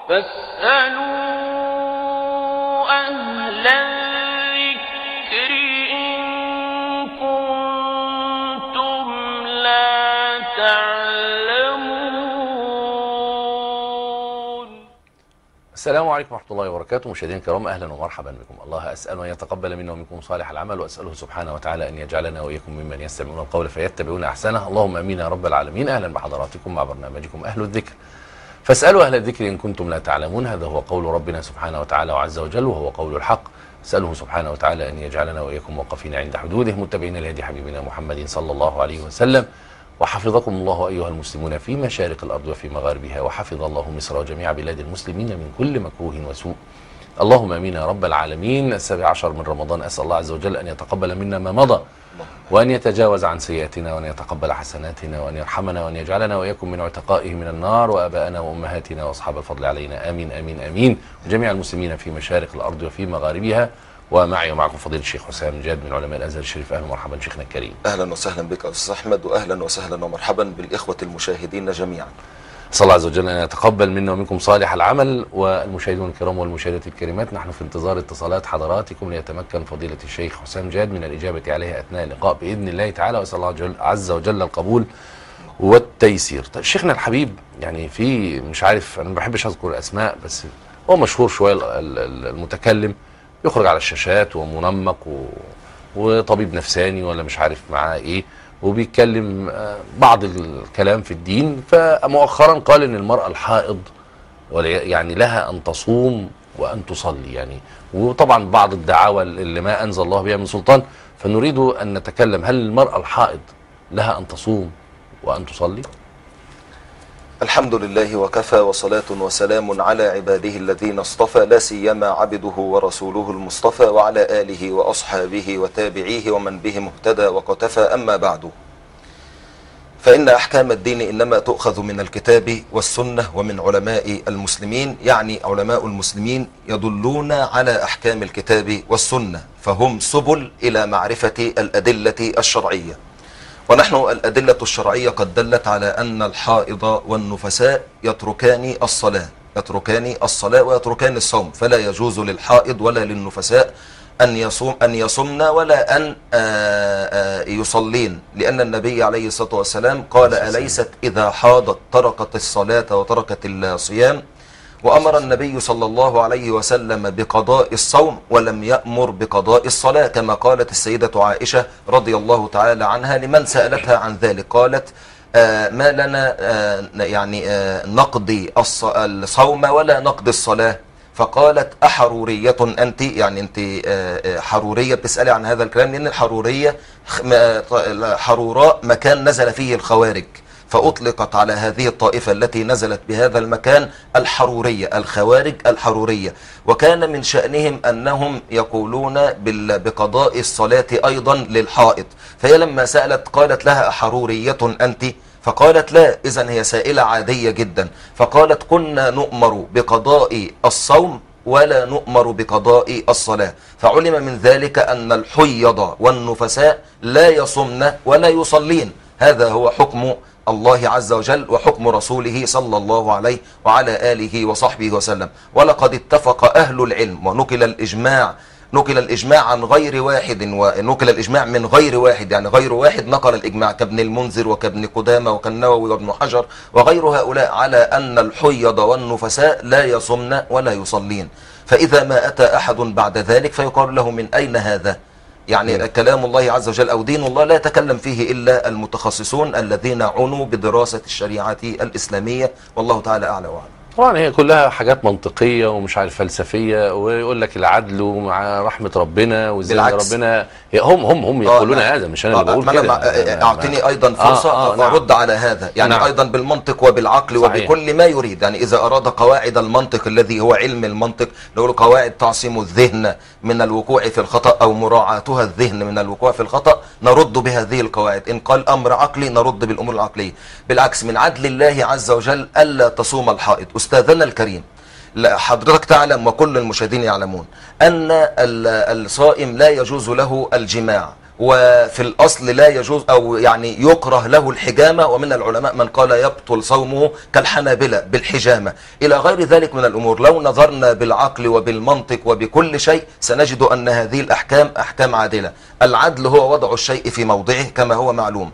فاسألوا أهل الذكر إن كنتم لا تعلمون. السلام عليكم ورحمة الله وبركاته. مشاهدينا الكرام، أهلا ومرحبا بكم. الله أسأل أن يتقبل منا ومنكم صالح العمل، وأسأله سبحانه وتعالى أن يجعلنا وإياكم ممن يستمعون القول فيتبعون أحسنه. اللهم أمين يا رب العالمين. أهلا بحضراتكم مع برنامجكم أهل الذكر. فاسألوا أهل الذكر إن كنتم لا تعلمون. هذا هو قول ربنا سبحانه وتعالى وعز وجل، وهو قول الحق. أسأله سبحانه وتعالى أن يجعلنا وإياكم موقفين عند حدوده، متبعين لهدي حبيبنا محمد صلى الله عليه وسلم. وحفظكم الله أيها المسلمون في مشارق الأرض وفي مغاربها، وحفظ الله مصر وجميع بلاد المسلمين من كل مكروه وسوء. اللهم امين يا رب العالمين. 17 من رمضان، اسال الله عز وجل ان يتقبل منا ما مضى، وان يتجاوز عن سيئاتنا، وان يتقبل حسناتنا، وان يرحمنا، وان يجعلنا واياكم من عتقائه من النار، وابائنا وامهاتنا واصحاب الفضل علينا. امين امين امين. وجميع المسلمين في مشارق الارض وفي مغاربها. ومعي ومعكم فضيله الشيخ حسام جاد من علماء الازهر الشريف. اهلا ومرحبا شيخنا الكريم. اهلا وسهلا بك استاذ احمد، واهلا وسهلا ومرحبا بالاخوه المشاهدين جميعا. صلى الله عز وجل أن يتقبل منا ومنكم صالح العمل. والمشاهدون الكرام والمشاهدات الكريمات، نحن في انتظار اتصالات حضراتكم ليتمكن فضيلة الشيخ حسام جاد من الإجابة عليها أثناء اللقاء بإذن الله تعالى، وأسأل الله عز وجل القبول والتيسير. طيب شيخنا الحبيب، يعني في مش عارف، أنا ما بحبش أذكر الأسماء، بس هو مشهور شوية المتكلم، يخرج على الشاشات ومنمق وطبيب نفساني ولا مش عارف معاه إيه، وبيتكلم بعض الكلام في الدين. فمؤخرا قال ان المرأة الحائض يعني لها ان تصوم وان تصلي، يعني وطبعا بعض الدعاوى اللي ما انزل الله بها من سلطان. فنريد ان نتكلم، هل المرأة الحائض لها ان تصوم وان تصلي؟ الحمد لله وكفى، وصلاة وسلام على عباده الذين اصطفى، لا سيما عبده ورسوله المصطفى، وعلى آله وأصحابه وتابعيه ومن بهم اهتدى وقتفى. أما بعد، فإن أحكام الدين إنما تؤخذ من الكتاب والسنة ومن علماء المسلمين. يعني علماء المسلمين يدلون على أحكام الكتاب والسنة، فهم سبل إلى معرفة الأدلة الشرعية. ونحن الأدلة الشرعية قد دلت على أن الحائض والنفساء يتركان الصلاة ويتركان الصوم، فلا يجوز للحائض ولا للنفساء أن يصمن ولا أن يصلين، لأن النبي عليه الصلاة والسلام قال: أليست إذا حاضت تركت الصلاة وتركت الصيام؟ وأمر النبي صلى الله عليه وسلم بقضاء الصوم ولم يأمر بقضاء الصلاة، كما قالت السيدة عائشة رضي الله تعالى عنها لمن سألتها عن ذلك، قالت: ما لنا نقضي الصوم ولا نقضي الصلاة؟ فقالت: أحرورية أنت؟ يعني أنت حرورية بتسألي عن هذا الكلام، لأن الحرورية حروراء مكان نزل فيه الخوارج، فأطلقت على هذه الطائفة التي نزلت بهذا المكان الحرورية، الخوارج الحرورية. وكان من شأنهم أنهم يقولون بقضاء الصلاة أيضا للحائض. فهي لما سألت قالت لها: أحرورية أنت؟ فقالت: لا. إذن هي سائلة عادية جدا. فقالت: كنا نؤمر بقضاء الصوم ولا نؤمر بقضاء الصلاة. فعلم من ذلك أن الحيض والنفساء لا يصمن ولا يصلين. هذا هو حكم الله عز وجل وحكم رسوله صلى الله عليه وعلى آله وصحبه وسلم. ولقد اتفق أهل العلم، ونقل الإجماع عن غير واحد، ونقل الإجماع من غير واحد، يعني غير واحد نقل الإجماع كابن المنذر وكابن قدامة وكالنووي وابن حجر وغير هؤلاء، على أن الحيض والنفساء لا يصمن ولا يصلين. فإذا ما أتى أحد بعد ذلك فيقال له: من أين هذا؟ يعني كلام الله عز وجل أو دين الله لا يتكلم فيه إلا المتخصصون الذين عنوا بدراسة الشريعة الإسلامية، والله تعالى أعلى وأعلم. طبعا هي كلها حاجات منطقية ومش عارف فلسفية، ويقول لك العدل ومع رحمة ربنا وزي ربنا. هم يقولون هذا، مش أنا اللي بقول كده. أعطيني أيضا فرصة أرد على هذا، يعني أيضا بالمنطق وبالعقل وبكل ما يريد. يعني إذا أراد قواعد المنطق الذي هو علم المنطق، نقول قواعد تعصم الذهن من الوقوع في الخطأ أو مراعاتها الذهن من الوقوع في الخطأ، نرد بهذه القواعد. إن قال أمر عقلي نرد بالأمور العقلية. بالعكس، من عدل الله عز وجل ألا تصوم الحائض. أستاذنا الكريم، حضرتك تعلم وكل المشاهدين يعلمون أن الصائم لا يجوز له الجماع، وفي الأصل لا يجوز أو يعني يكره له الحجامة، ومن العلماء من قال يبطل صومه كالحنابلة بالحجامة إلى غير ذلك من الأمور. لو نظرنا بالعقل وبالمنطق وبكل شيء سنجد أن هذه الأحكام أحكام عادلة. العدل هو وضع الشيء في موضعه كما هو معلوم.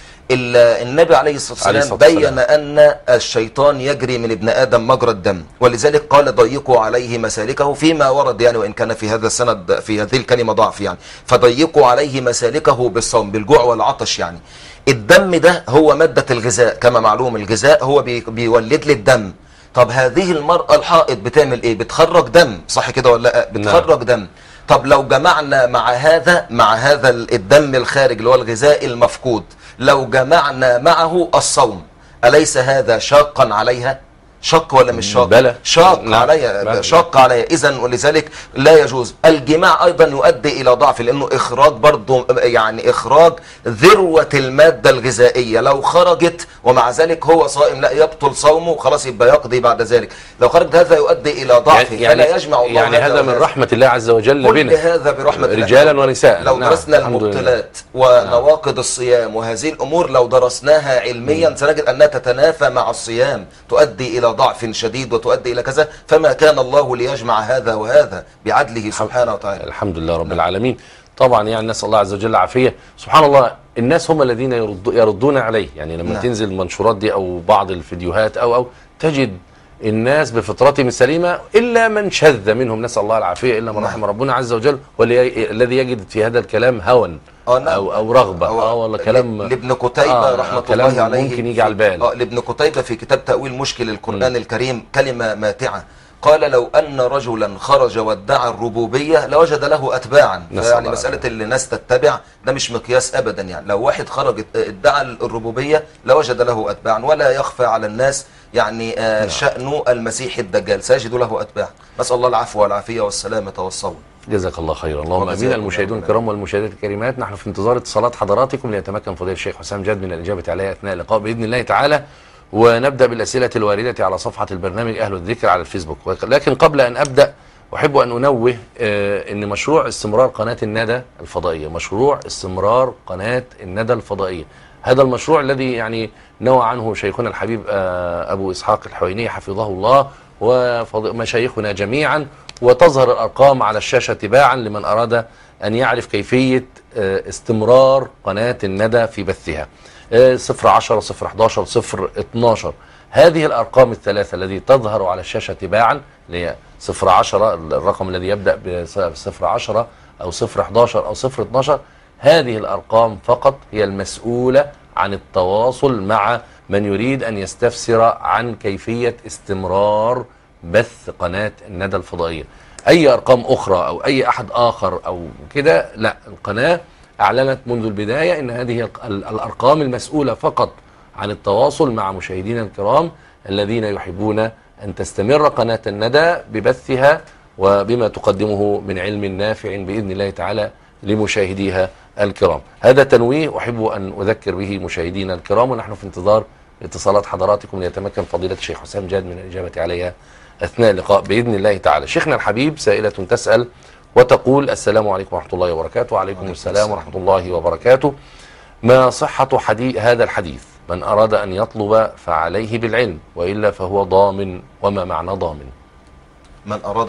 النبي عليه الصلاة والسلام بين أن الشيطان يجري من ابن آدم مجرى الدم، ولذلك قال ضيقوا عليه مسالكه فيما ورد يعني، وإن كان في هذا السند في هذه الكلمة ضعف يعني، فضيقوا عليه مسالكه بالصوم بالجوع والعطش يعني. الدم ده هو مادة الغذاء كما معلوم، الغذاء هو بيولد لي الدم. طب هذه المرأة الحائض بتعمل ايه؟ بتخرج دم، صح كده ولا لا؟ بتخرج دم. طب لو جمعنا مع هذا الدم الخارج اللي هو الغذاء المفقود، لو جمعنا معه الصوم، أليس هذا شاقا عليها؟ شق ولا مش شاق؟ بلى شاق عليها، شاق عليها. إذن ولذلك لا يجوز. الجماع أيضا يؤدي إلى ضعف، لأنه إخراج برضه يعني إخراج ذروة المادة الغذائية. لو خرجت ومع ذلك هو صائم لا يبطل صومه، خلاص يبقى يقضي بعد ذلك. لو خرجت هذا يؤدي إلى ضعف، فلا يجمع الله يعني هذا من رحمة الله عز وجل بنا، كل هذا برحمة الله رجالا ونساء. لو درسنا المبطلات ونواقض الصيام وهذه الأمور لو درسناها علميا سنجد أنها تتنافى مع الصيام، تؤدي إلى ضعف شديد وتؤدي إلى كذا. فما كان الله ليجمع هذا وهذا بعدله سبحانه وتعالى. الحمد لله رب العالمين. طبعا يعني نسأل الله عز وجل العافية. سبحان الله، الناس هم الذين يردون عليه. يعني لما تنزل المنشورات دي أو بعض الفيديوهات أو تجد الناس بفطرتهم السليمة إلا من شذ منهم، نسأل الله العافية، إلا من رحم ربنا عز وجل، والذي يجد في هذا الكلام هوى أو رغبة. والله كلام لابن قتيبة رحمة الله عليه ممكن يجي على البال. لابن قتيبة في كتاب تأويل مشكل القرآن الكريم كلمة ماتعة، قال لو أن رجلا خرج وادعى الربوبية لوجد له أتباعا. يعني مسألة اللي الناس تتبع ده مش مقياس أبدا. يعني لو واحد خرج ادعى الربوبية لوجد له أتباعا، ولا يخفى على الناس يعني شأن المسيح الدجال سيجد له أتباعا. نسأل الله العفو والعافية والسلامة والصبر. جزاك الله خيرا. اللهم امين. المشاهدون الكرام والمشاهدات الكريمات، نحن في انتظار اتصالات حضراتكم ليتمكن فضيلة الشيخ حسام جاد من الإجابة عليها أثناء اللقاء بإذن الله تعالى. ونبدأ بالأسئلة الواردة على صفحة البرنامج أهل الذكر على الفيسبوك. لكن قبل أن أبدأ أحب أن أنوه أن مشروع استمرار قناة الندى الفضائية، مشروع استمرار قناة الندى الفضائية، هذا المشروع الذي يعني نوى عنه شيخنا الحبيب أبو إسحاق الحويني حفظه الله ومشايخنا جميعا، وتظهر الأرقام على الشاشة تباعا لمن أراد أن يعرف كيفية استمرار قناة الندى في بثها. 010 011 012 هذه الأرقام الثلاثة التي تظهر على الشاشة تباعا، اللي هي 010 الرقم الذي يبدأ ب 010 أو 011 أو 012، هذه الأرقام فقط هي المسؤولة عن التواصل مع من يريد أن يستفسر عن كيفية استمرار بث قناة الندى الفضائية. أي أرقام أخرى أو أي أحد آخر أو كده لا، القناة أعلنت منذ البداية أن هذه الأرقام المسؤولة فقط عن التواصل مع مشاهدينا الكرام الذين يحبون أن تستمر قناة الندى ببثها وبما تقدمه من علم نافع بإذن الله تعالى لمشاهديها الكرام. هذا تنويه أحب أن أذكر به مشاهدينا الكرام، ونحن في انتظار اتصالات حضراتكم ليتمكن فضيلة الشيخ حسام جاد من الإجابة عليها أثناء اللقاء بإذن الله تعالى. شيخنا الحبيب سائلة تسأل وتقول: السلام عليكم ورحمة الله وبركاته. وعليكم السلام ورحمة الله وبركاته. ما صحة هذا الحديث؟ من أراد أن يطلب فعليه بالعلم وإلا فهو ضامن. وما معنى ضامن؟ من أراد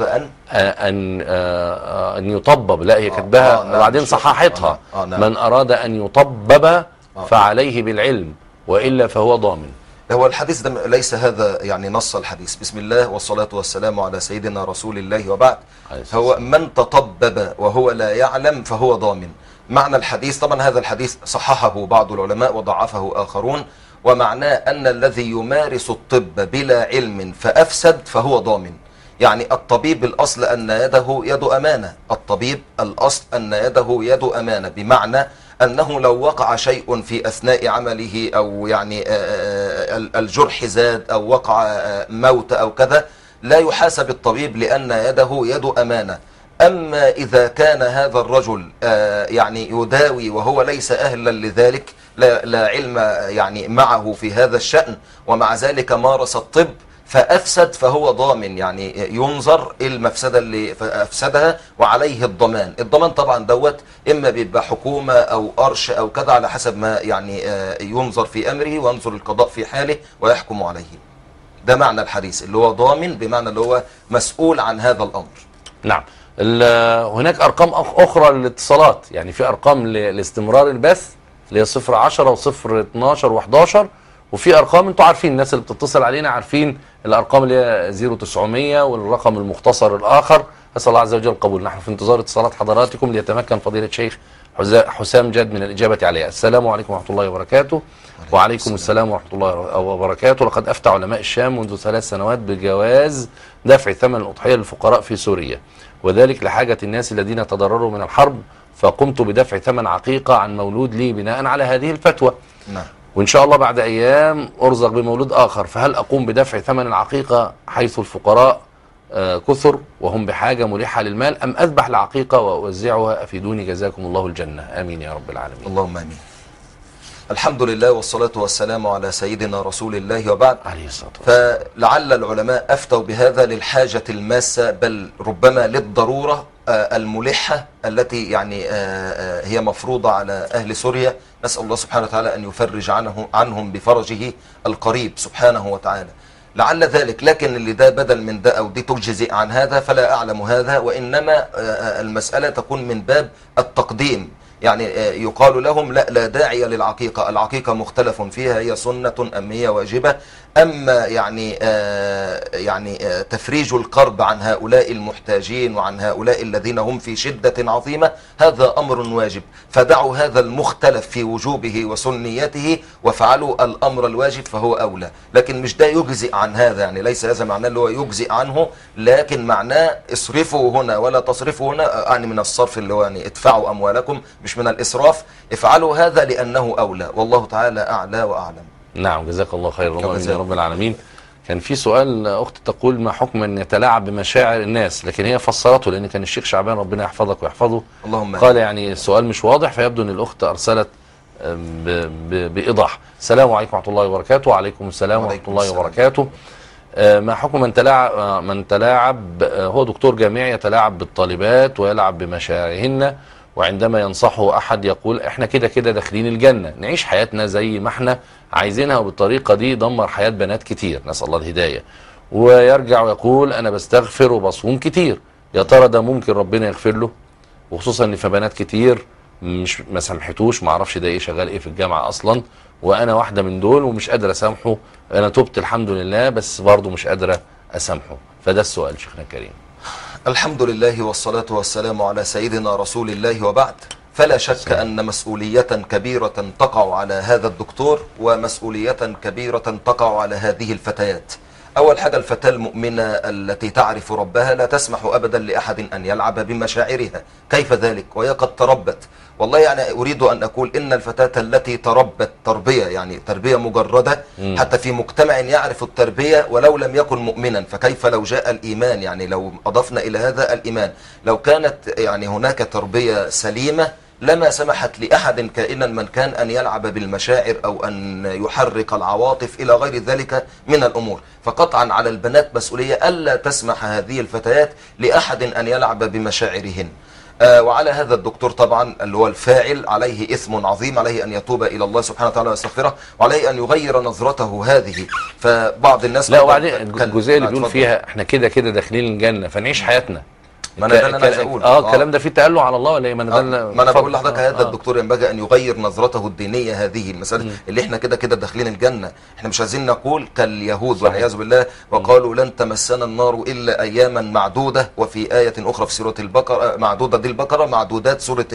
أن يطبب، لا هي كتبها وبعدين صححتها. من أراد أن يطبب فعليه بالعلم وإلا فهو ضامن. هو الحديث ده ليس هذا يعني نص الحديث. بسم الله والصلاة والسلام على سيدنا رسول الله وبعد. هو من تطبب وهو لا يعلم فهو ضامن. معنى الحديث، طبعا هذا الحديث صححه بعض العلماء وضعفه آخرون، ومعناه أن الذي يمارس الطب بلا علم فأفسد فهو ضامن. يعني الطبيب الأصل أن يده يد أمانة، الطبيب الأصل أن يده يد أمانة، بمعنى أنه لو وقع شيء في أثناء عمله أو يعني الجرح زاد أو وقع موت أو كذا لا يحاسب الطبيب لأن يده يد أمانة. أما إذا كان هذا الرجل يعني يداوي وهو ليس أهلا لذلك، لا علم يعني معه في هذا الشأن، ومع ذلك مارس الطب، فأفسد فهو ضامن، يعني ينظر المفسدة اللي أفسدها وعليه الضمان. الضمان طبعا دوت إما بيبقى حكومة أو قرش أو كذا على حسب ما يعني ينظر في أمره، وينظر القضاء في حاله ويحكم عليه. ده معنى الحديث، اللي هو ضامن بمعنى اللي هو مسؤول عن هذا الأمر. نعم. هناك أرقام أخرى للاتصالات، يعني في أرقام لاستمرار البث اللي هي 010 و012 و11، وفي أرقام أنتوا عارفين، الناس اللي بتتصل علينا عارفين الأرقام اللي هي 0900 والرقم المختصر الآخر. أسأل الله عز وجل القبول. نحن في انتظار اتصالات حضراتكم ليتمكن فضيلة الشيخ حسام جاد من الإجابة عليها. السلام عليكم ورحمة الله وبركاته. وعليكم السلام ورحمة الله وبركاته. لقد أفتى علماء الشام منذ 3 سنوات بجواز دفع ثمن الأضحية للفقراء في سوريا، وذلك لحاجة الناس الذين تضرروا من الحرب، فقمت بدفع ثمن عقيقة عن مولود لي بناء على هذه الفتوى. نعم. وإن شاء الله بعد أيام أرزق بمولود آخر، فهل أقوم بدفع ثمن العقيقة حيث الفقراء كثر وهم بحاجة ملحة للمال، أم أذبح العقيقة وأوزعها؟ أفيدوني جزاكم الله الجنة. آمين يا رب العالمين. اللهم آمين. الحمد لله والصلاة والسلام على سيدنا رسول الله، وبعد. عليه الصلاة والسلام. فلعل العلماء أفتوا بهذا للحاجة الماسة، بل ربما للضرورة الملحة التي يعني هي مفروضة على أهل سوريا. نسأل الله سبحانه وتعالى أن يفرج عنهم بفرجه القريب سبحانه وتعالى. لعل ذلك، لكن اللي ده بدل من ده أو دي تجزئ عن هذا فلا أعلم هذا، وإنما المسألة تكون من باب التقديم. يعني يقال لهم لا داعي للعقيقة، العقيقة مختلف فيها، هي سنة أم هي واجبة. أما يعني تفريج الكرب عن هؤلاء المحتاجين وعن هؤلاء الذين هم في شدة عظيمة، هذا أمر واجب، فدعوا هذا المختلف في وجوبه وسنيته وفعلوا الأمر الواجب فهو أولى. لكن مش ده يجزئ عن هذا، يعني ليس هذا معناه اللي هو يجزئ عنه، لكن معناه اصرفوا هنا ولا تصرفوا هنا، يعني من الصرف اللي هو يعني ادفعوا أموالكم، مش من الإسراف. افعلوا هذا لأنه أولى، والله تعالى أعلى وأعلم. نعم، جزاك الله خير. اللهم امين يا رب العالمين. كان في سؤال اخت تقول: ما حكم ان يتلاعب بمشاعر الناس؟ لكن هي فسرته، لان كان الشيخ شعبان ربنا يحفظك ويحفظه اللهم قال يعني السؤال مش واضح، فيبدو ان الاخت ارسلت بايضاح. السلام عليكم ورحمه الله وبركاته. وعليكم السلام ورحمه الله وبركاته. ما حكم من تلاعب هو دكتور جامعي يتلاعب بالطالبات ويلعب بمشاعرهن، وعندما ينصحه أحد يقول إحنا كده كده داخلين الجنة، نعيش حياتنا زي ما إحنا عايزينها، وبالطريقة دي دمر حياة بنات كتير، نسأل الله الهداية. ويرجع ويقول أنا بستغفر وبصوم كتير، يا ترى ده ممكن ربنا يغفر له؟ وخصوصا إن في بنات كتير مش ما سامحتوش، ما اعرفش ده إيه، شغال إيه في الجامعة أصلا، وأنا واحدة من دول ومش قادر أسامحه. أنا تبت الحمد لله، بس برضه مش قادرة أسامحه. فده السؤال شيخنا الكريم. الحمد لله والصلاة والسلام على سيدنا رسول الله، وبعد. فلا شك أن مسؤولية كبيرة تقع على هذا الدكتور، ومسؤولية كبيرة تقع على هذه الفتيات. أول حاجة، الفتاة المؤمنة التي تعرف ربها لا تسمح أبدا لأحد أن يلعب بمشاعرها. كيف ذلك وهي قد تربت؟ والله يعني أريد أن أقول إن الفتاة التي تربت تربية، يعني تربية مجردة، حتى في مجتمع يعرف التربية ولو لم يكن مؤمنا، فكيف لو جاء الإيمان؟ يعني لو أضفنا إلى هذا الإيمان، لو كانت يعني هناك تربية سليمة لما سمحت لأحد كائنا من كان أن يلعب بالمشاعر أو أن يحرك العواطف إلى غير ذلك من الأمور. فقطعا على البنات مسؤولية ألا تسمح هذه الفتيات لأحد أن يلعب بمشاعرهن. وعلى هذا الدكتور طبعا اللي هو الفاعل عليه إثم عظيم، عليه أن يتوب إلى الله سبحانه وتعالى ويستغفره، وعليه أن يغير نظرته هذه. فبعض الناس لا، وبعدين الجزئية اللي بيقول فيها احنا كده كده داخلين الجنة فنعيش حياتنا، ما انا ده اللي انا عايز اقول. الكلام ده فيه تأله على الله ولا ايه؟ ما انا بقول لحضرتك هذا الدكتور ينبغي ان يغير نظرته الدينيه. هذه المساله اللي احنا كده كده داخلين الجنه، احنا مش عايزين نقول كاليهود والعياذ بالله، وقالوا لن تمسنا النار الا اياما معدوده، وفي ايه اخرى في سوره البقره معدوده، دي البقره، معدودات سوره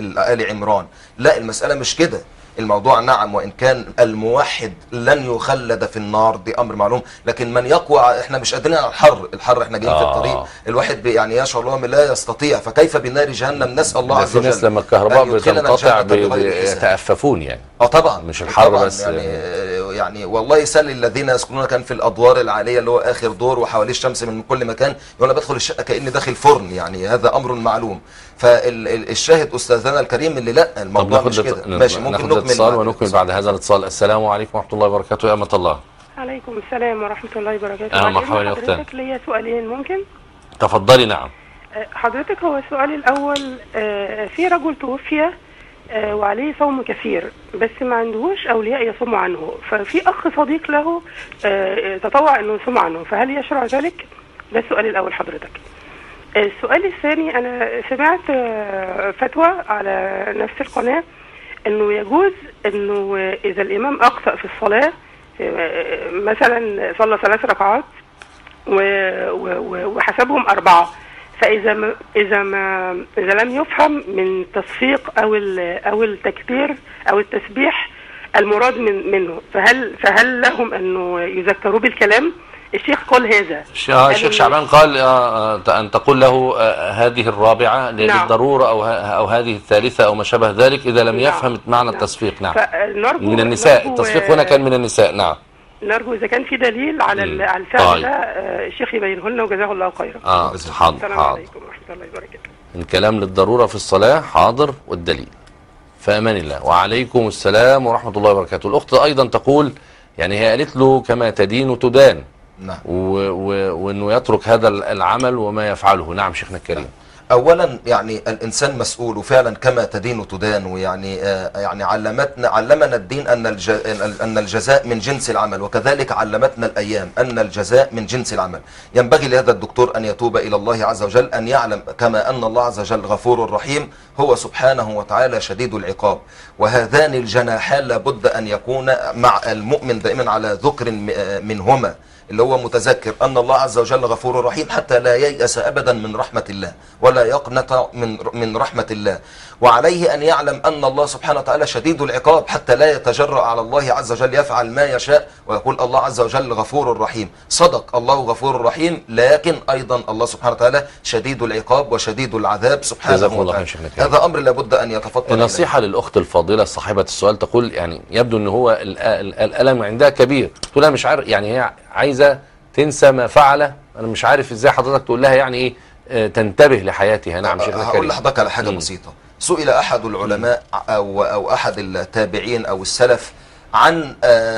ال عمران. لا، المساله مش كده. الموضوع نعم، وإن كان الموحد لن يخلد في النار، دي أمر معلوم، لكن من يقوى، احنا مش قادرين على الحر احنا جايين في الطريق، الواحد يعني يشعر الله لا يستطيع، فكيف بنار جهنم؟ نسأل الله عز وجل. في ناس لما الكهرباء بتنقطع بيتأففون يعني. طبعا مش الحر بس يعني والله يسلي الذين يسكنون كان في الادوار العاليه اللي هو اخر دور وحواليه الشمس من كل مكان، يقول انا بدخل الشقه كاني داخل فرن، يعني هذا امر معلوم. فالشاهد استاذنا الكريم اللي لا، الموضوع مش كده. ماشي، ممكن نكمل اتصال ونكمل بعد هذا الاتصال. السلام عليكم ورحمه الله وبركاته. يا أمة الله. عليكم السلام ورحمة الله وبركاته. أهلا مرحبا يا أختنا. حضرتك ليا سؤالين ممكن؟ تفضلي. نعم. حضرتك هو السؤال الأول، في رجل توفي وعليه صوم كثير بس ما عندهوش أولياء يصوموا عنه، ففي أخ صديق له تطوع أنه يصوم عنه، فهل يشرع ذلك؟ ده السؤال الأول حضرتك. السؤال الثاني، أنا سمعت فتوى على نفس القناة أنه يجوز أنه إذا الإمام أقصأ في الصلاة، مثلا صلى 3 ركعات وحسبهم 4، فإذا إذا لم يفهم من تصفيق أو التكبير أو التسبيح المراد منه، فهل لهم أنه يذكروا بالكلام؟ الشيخ قال هذا. الشيخ شعبان قال أن تقول له هذه الرابعة للضرورة أو هذه الثالثة أو ما شابه ذلك إذا لم يفهم معنى التصفيق. نعم. من النساء، التصفيق هنا كان من النساء. نعم. نرجو إذا كان في دليل على الفعل ده الشيخ يبينه لنا وجزاه الله خيرا. حاضر. السلام عليكم ورحمة الله وبركاته. الكلام للضرورة في الصلاة، حاضر، والدليل. فأمان الله. وعليكم السلام ورحمة الله وبركاته. الأخت أيضا تقول يعني هي قالت له كما تدين تدان. نعم. وأنه يترك هذا العمل وما يفعله. نعم شيخنا الكريم. اولا يعني الانسان مسؤول، وفعلا كما تدين تدان، ويعني يعني علمنا الدين ان الجزاء من جنس العمل، وكذلك علمتنا الايام ان الجزاء من جنس العمل. ينبغي لهذا الدكتور ان يتوب الى الله عز وجل، ان يعلم كما ان الله عز وجل غفور رحيم، هو سبحانه وتعالى شديد العقاب، وهذان الجناحان لابد ان يكون مع المؤمن دائما على ذكر منهما، اللي هو متذكر أن الله عز وجل غفور رحيم حتى لا ييأس أبدا من رحمة الله ولا يقنط من رحمة الله، وعليه أن يعلم أن الله سبحانه وتعالى شديد العقاب حتى لا يتجرأ على الله عز وجل يفعل ما يشاء ويقول الله عز وجل غفور رحيم. صدق، الله غفور رحيم، لكن أيضا الله سبحانه وتعالى شديد العقاب وشديد العذاب سبحانه وتعالى. هذا أمر لابد أن يتفطن. نصيحة للأخت الفاضلة صاحبة السؤال، تقول يعني يبدو أن هو الألم عندها كبير، تقول أنا مش عارف، يعني هي عايزة تنسى ما فعل، أنا مش عارف إزاي حضرتك تقول لها يعني إيه تنتبه لحياتها. نعم شيخنا الكريم. هقول لحضرتك على حاجة بسيطة. سئل أحد العلماء أو أحد التابعين أو السلف عن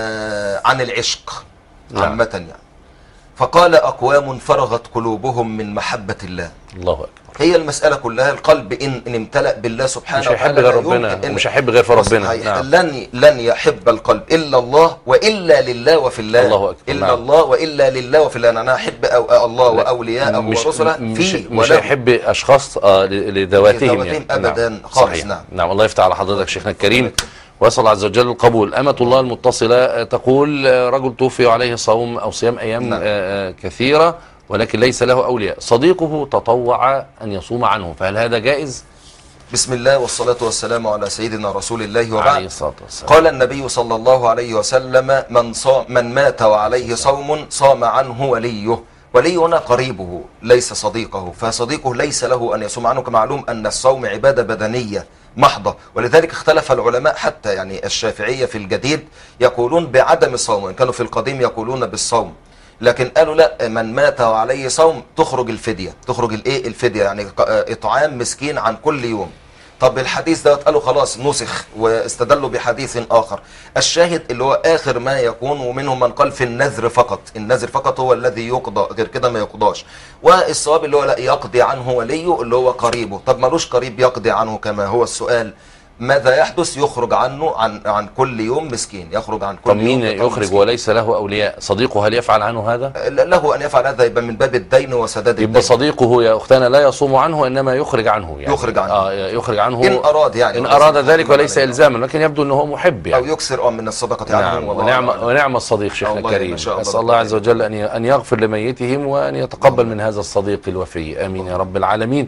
العشق عامة يعني، فقال أقوام فرغت قلوبهم من محبة الله. الله أكبر. هي المسألة كلها القلب إن امتلأ بالله سبحانه وتعالى مش هيحب غير ربنا، ومش هيحب غير في ربنا. نعم. لن يحب القلب إلا الله وإلا لله وفي الله. الله أكبر. إلا نعم. الله وإلا لله وفي الله. أنا أحب الله وأولياءه ورسله مش هيحب أشخاص لذواتهم يعني. أبدا. نعم. خالص. نعم. نعم. الله يفتح على حضرتك شيخنا الكريم ويسأل عز وجل القبول. أمة الله المتصلة تقول رجل توفي عليه صوم أو صيام أيام كثيرة ولكن ليس له أولياء، صديقه تطوع أن يصوم عنه، فهل هذا جائز؟ بسم الله والصلاة والسلام على سيدنا رسول الله وبعد. عليه الصلاة والسلام. قال النبي صلى الله عليه وسلم من مات وعليه صوم صام عنه وليه. ولينا قريبه ليس صديقه، فصديقه ليس له أن يصوم عنه. كمعلوم أن الصوم عبادة بدنية محضة، ولذلك اختلف العلماء حتى يعني الشافعية في الجديد يقولون بعدم الصوم، وإن كانوا في القديم يقولون بالصوم، لكن قالوا لا، من مات وعليه صوم تخرج الفدية. تخرج الفدية يعني إطعام مسكين عن كل يوم. طب الحديث ده قالوا خلاص نسخ، واستدلوا بحديث آخر. الشاهد اللي هو آخر ما يكون، ومنهم من قال في النذر فقط، النذر فقط هو الذي يقضى، غير كده ما يقضاش. والصواب اللي هو لا، يقضي عنه وليه اللي هو قريبه. طب مالوش قريب يقضي عنه كما هو السؤال، ماذا يحدث؟ يخرج عنه عن كل يوم مسكين، يخرج عن كل يوم. طب مين يخرج مسكين وليس له أولياء؟ صديقه هل يفعل عنه هذا؟ له أن يفعل هذا، يبقى من باب الدين وسداد الدين. يبقى صديقه يا أختنا لا يصوم عنه إنما يخرج عنه يعني. يخرج عنه. يخرج عنه إن أراد يعني. إن أراد ذلك وليس إلزاما، لكن يبدو أنه محب يعني. أو يكثر من الصدقة عنه. نعم. ونعم الصديق شيخنا الكريم. أسأل الله عز وجل أن يغفر لميتهم وأن يتقبل من هذا الصديق الوفي. آمين يا رب العالمين.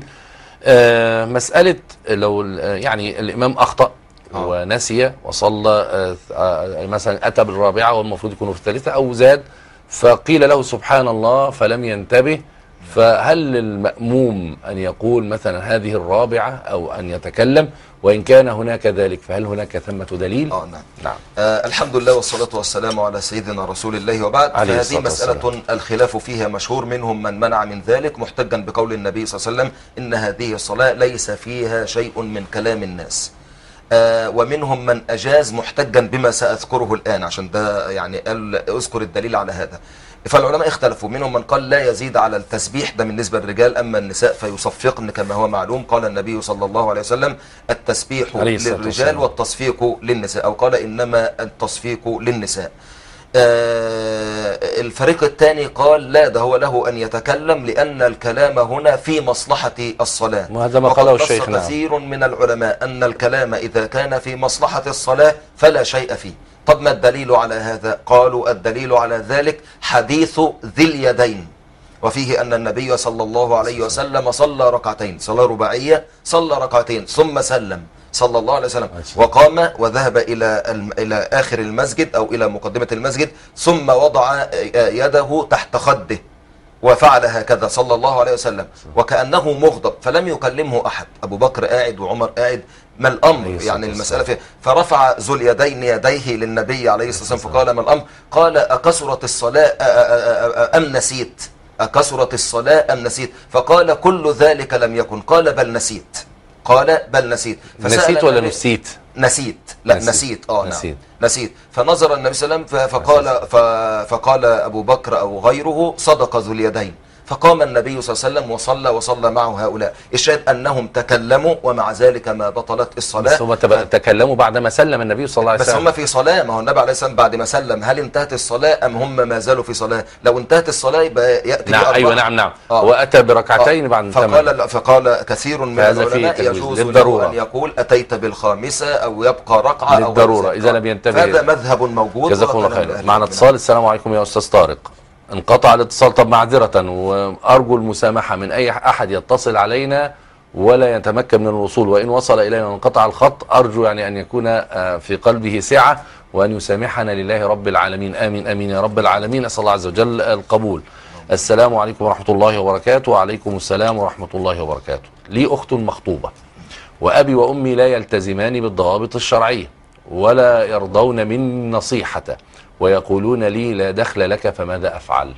مسألة لو يعني الإمام أخطأ ونسي وصلى مثلا أتى بالرابعة والمفروض يكون في الثالثة أو زاد، فقيل له سبحان الله فلم ينتبه، فهل للمأموم أن يقول مثلا هذه الرابعة أو أن يتكلم؟ وإن كان هناك ذلك فهل هناك ثمة دليل؟ نعم. الحمد لله والصلاة والسلام على سيدنا رسول الله وبعد. فهذه مسألة الخلاف فيها مشهور، منهم من منع من ذلك محتجا بقول النبي صلى الله عليه وسلم إن هذه الصلاة ليس فيها شيء من كلام الناس. ومنهم من أجاز محتجا بما سأذكره الآن، عشان ده يعني قال أذكر الدليل على هذا. فالعلماء اختلفوا، منهم من قال لا يزيد على التسبيح، ده بالنسبة للرجال، أما النساء فيصفقن كما هو معلوم. قال النبي صلى الله عليه وسلم التسبيح للرجال والتصفيق للنساء، أو قال إنما التصفيق للنساء. الفريق الثاني قال لا، ده هو له أن يتكلم لأن الكلام هنا في مصلحة الصلاة، وهذا ما قاله الشيخ. كثير من العلماء أن الكلام إذا كان في مصلحة الصلاة فلا شيء فيه. طب ما الدليل على هذا؟ قالوا الدليل على ذلك حديث ذي اليدين، وفيه أن النبي صلى الله عليه وسلم صلى ركعتين، صلاة رباعية، صلى ركعتين ثم سلم صلى الله عليه وسلم، وقام وذهب إلى آخر المسجد أو إلى مقدمة المسجد، ثم وضع يده تحت خده وفعل هكذا صلى الله عليه وسلم وكأنه مغضب، فلم يكلمه أحد. أبو بكر قاعد وعمر قاعد، ما الأمر؟ يعني المسألة فيه. فرفع ذو اليدين يديه للنبي عليه الصلاة والسلام فقال ما الأمر؟ قال أكثرت الصلاة أم نسيت؟ أكثرت الصلاة أم نسيت؟ فقال كل ذلك لم يكن. قال بل نسيت. قال بل نسيت. نسيت ولا نسيت؟ نسيت. لا نسيت. نسيت. نعم نسيت. فنظر النبي صلى الله عليه وسلم فقال أبو بكر أو غيره صدق ذو اليدين. فقام النبي صلى الله عليه وسلم وصلى معه هؤلاء. الشاهد أنهم تكلموا ومع ذلك ما بطلت الصلاة. بس هم تكلموا بعدما سلم النبي صلى الله عليه وسلم. بس هم في صلاة، ما هو النبي عليه السلام بعد ما سلم هل انتهت الصلاة أم هم ما زالوا في صلاة؟ لو انتهت الصلاة يبقى يأتي نعم. أيوة نعم. وأتى بركعتين بعد فقال كثير من العلماء يجوز له أن يقول أتيت بالخامسة أو يبقى ركعة أو للضرورة إذا لم ينتبه. هذا مذهب موجود. جزاكم الله خير. معنا اتصال. السلام عليكم يا أستاذ طارق. انقطع الاتصال. طب معذرة، وأرجو المسامحة من أي أحد يتصل علينا ولا يتمكن من الوصول، وإن وصل إلينا وانقطع الخط أرجو يعني أن يكون في قلبه سعة وأن يسامحنا لله رب العالمين. آمين آمين يا رب العالمين. أسأل الله عز وجل القبول. السلام عليكم ورحمة الله وبركاته. وعليكم السلام ورحمة الله وبركاته. لي أخت مخطوبة وأبي وأمي لا يلتزمان بالضوابط الشرعية ولا يرضون من نصيحته ويقولون لي لا دخل لك، فماذا أفعل؟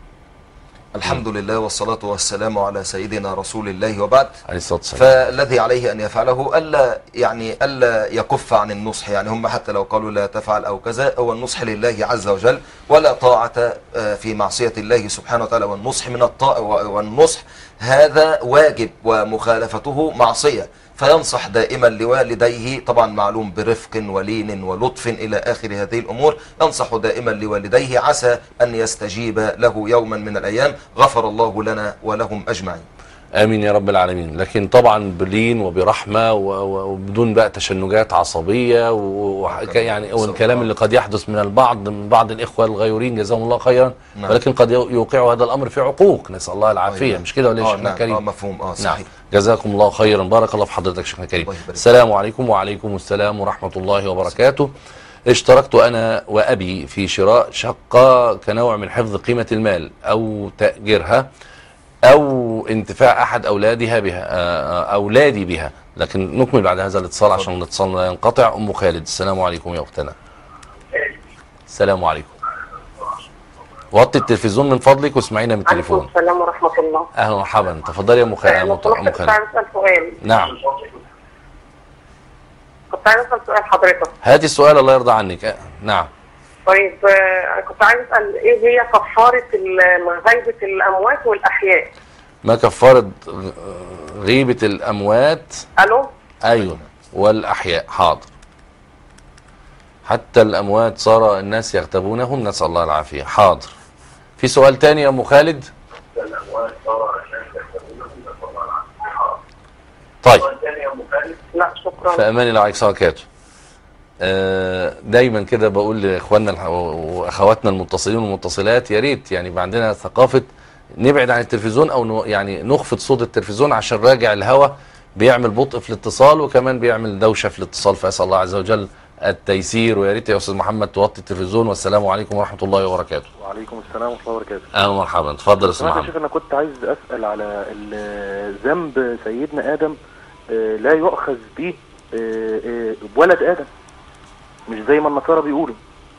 الحمد لله والصلاة والسلام على سيدنا رسول الله، وبعد. عليه الصلاة والسلام. فالذي عليه أن يفعله ألا يكف عن النصح. يعني هم حتى لو قالوا لا تفعل أو كذا، هو النصح لله عز وجل، ولا طاعة في معصية الله سبحانه وتعالى، والنصح من الطاعة، والنصح هذا واجب ومخالفته معصية. فينصح دائما لوالديه، طبعا معلوم برفق ولين ولطف إلى آخر هذه الأمور. ينصح دائما لوالديه عسى أن يستجيب له يوما من الأيام. غفر الله لنا ولهم أجمعين. آمين يا رب العالمين. لكن طبعا بلين وبرحمة وبدون بقى تشنجات عصبية يعني والكلام اللي قد يحدث من بعض الإخوة الغيورين جزاهم الله خيرا. نعم. ولكن قد يوقع هذا الأمر في عقوق، نسأل الله العافية. أيوة. مش كده ولا شيخنا نعم. كريم؟ مفهوم. صحيح. نعم. جزاكم الله خيرا. بارك الله في حضرتك شيخنا كريم. السلام عليكم. وعليكم السلام ورحمة الله وبركاته. اشتركت أنا وأبي في شراء شقة كنوع من حفظ قيمة المال أو تأجيرها أو انتفاع أحد أولادي بها. لكن نكمل بعد هذا الاتصال عشان الاتصال لا ينقطع. أم خالد. السلام عليكم يا أختنا. السلام عليكم. وطي التلفزيون من فضلك واسمعينا من التليفون. عليكم السلام ورحمة الله. أهلا ومرحبا. تفضلي يا أم خالد. كنت عايز أسأل سؤال. نعم. كنت عايز أسأل سؤال حضرتك. هاتي السؤال الله يرضى عنك. نعم. طيب كنت عايز أسأل إيه هي كفارة غيبة الأموات والأحياء؟ ما كفارة غيبة الأموات؟ ألو؟ أيوه والأحياء. حاضر. حتى الأموات صار الناس يغتابونهم، نسأل الله العافية. حاضر. في سؤال تاني يا أم خالد؟ طيب. لا شكرا. في أمان الله عليك وبركاته. دايما كده بقول لاخواننا واخواتنا المتصلين والمتصلات، يا ريت يعني يبقى عندنا ثقافه نبعد عن التلفزيون او يعني نخفض صوت التلفزيون، عشان راجع الهوا بيعمل بطء في الاتصال وكمان بيعمل دوشه في الاتصال. فاسال الله عز وجل التيسير. ويا ريت يا استاذ محمد توطي التلفزيون. والسلام عليكم ورحمه الله وبركاته. وعليكم السلام ورحمه الله وبركاته. اهلا ومرحبا. اتفضل يا استاذ محمد. يا شيخ انا كنت عايز اسال على ذنب سيدنا ادم لا يؤخذ به ولد ادم، مش زي ما النصارى بيقولوا.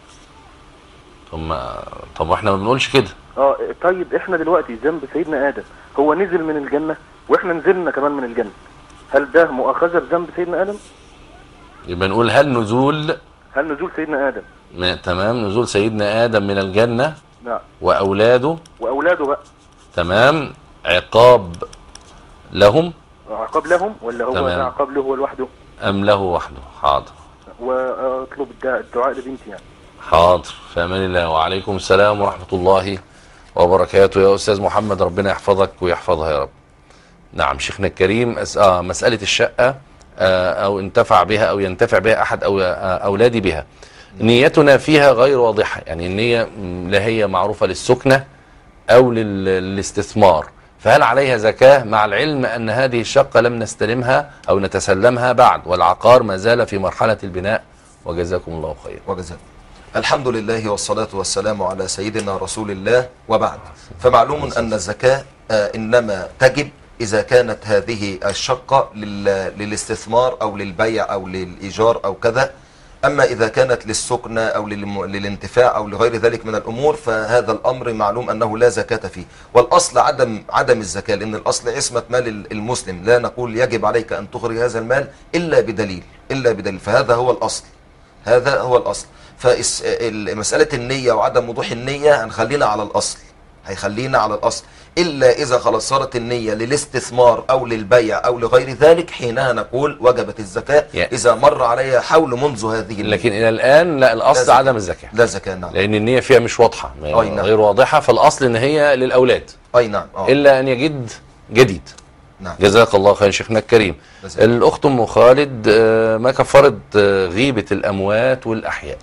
طب احنا ما بنقولش كده. طيب احنا دلوقتي ذنب سيدنا ادم هو نزل من الجنه واحنا نزلنا كمان من الجنه، هل ده مؤاخذه بذنب سيدنا ادم؟ يبقى نقول هل نزول سيدنا آدم. تمام، نزول سيدنا آدم من الجنة نعم. وأولاده بقى. تمام. عقاب لهم ولا هو تمام. عقاب له هو لوحده أم له وحده؟ حاضر. وأطلب الدعاء لبنتي يعني. حاضر، في أمان الله. وعليكم السلام ورحمة الله وبركاته يا أستاذ محمد، ربنا يحفظك ويحفظها يا رب. نعم شيخنا الكريم، مسألة الشقة أو انتفع بها أو ينتفع بها أحد أو أولادي بها، نيتنا فيها غير واضحة، يعني النية لا هي معروفة للسكنة أو للاستثمار، فهل عليها زكاة مع العلم أن هذه الشقة لم نستلمها أو نتسلمها بعد والعقار ما زال في مرحلة البناء؟ وجزاكم الله خير. وجزاكم. الحمد لله والصلاة والسلام على سيدنا رسول الله، وبعد. فمعلوم أن الزكاة إنما تجب إذا كانت هذه الشقة للاستثمار أو للبيع أو للإيجار أو كذا. أما إذا كانت للسكنة أو للانتفاع أو لغير ذلك من الأمور، فهذا الأمر معلوم أنه لا زكاة فيه. والأصل عدم الزكاة، لأن الأصل عصمة مال المسلم، لا نقول يجب عليك أن تخرج هذا المال إلا بدليل، فهذا هو الأصل. فمسألة النية وعدم وضوح النية هيخلينا على الأصل، إلا إذا خلاص صارت النية للاستثمار أو للبيع أو لغير ذلك، حينها نقول وجبت الزكاة إذا مر عليها حول منذ هذه النية. لكن إلى الآن لا، الأصل عدم الزكاة. لا زكاة، نعم. لأن النية فيها مش واضحة، نعم. غير واضحة، فالأصل إن هي للأولاد. نعم. إلا أن يجد جديد. نعم. جزاك الله خير شيخنا الكريم. الأخت أم خالد، ما كفارة غيبة الأموات والأحياء؟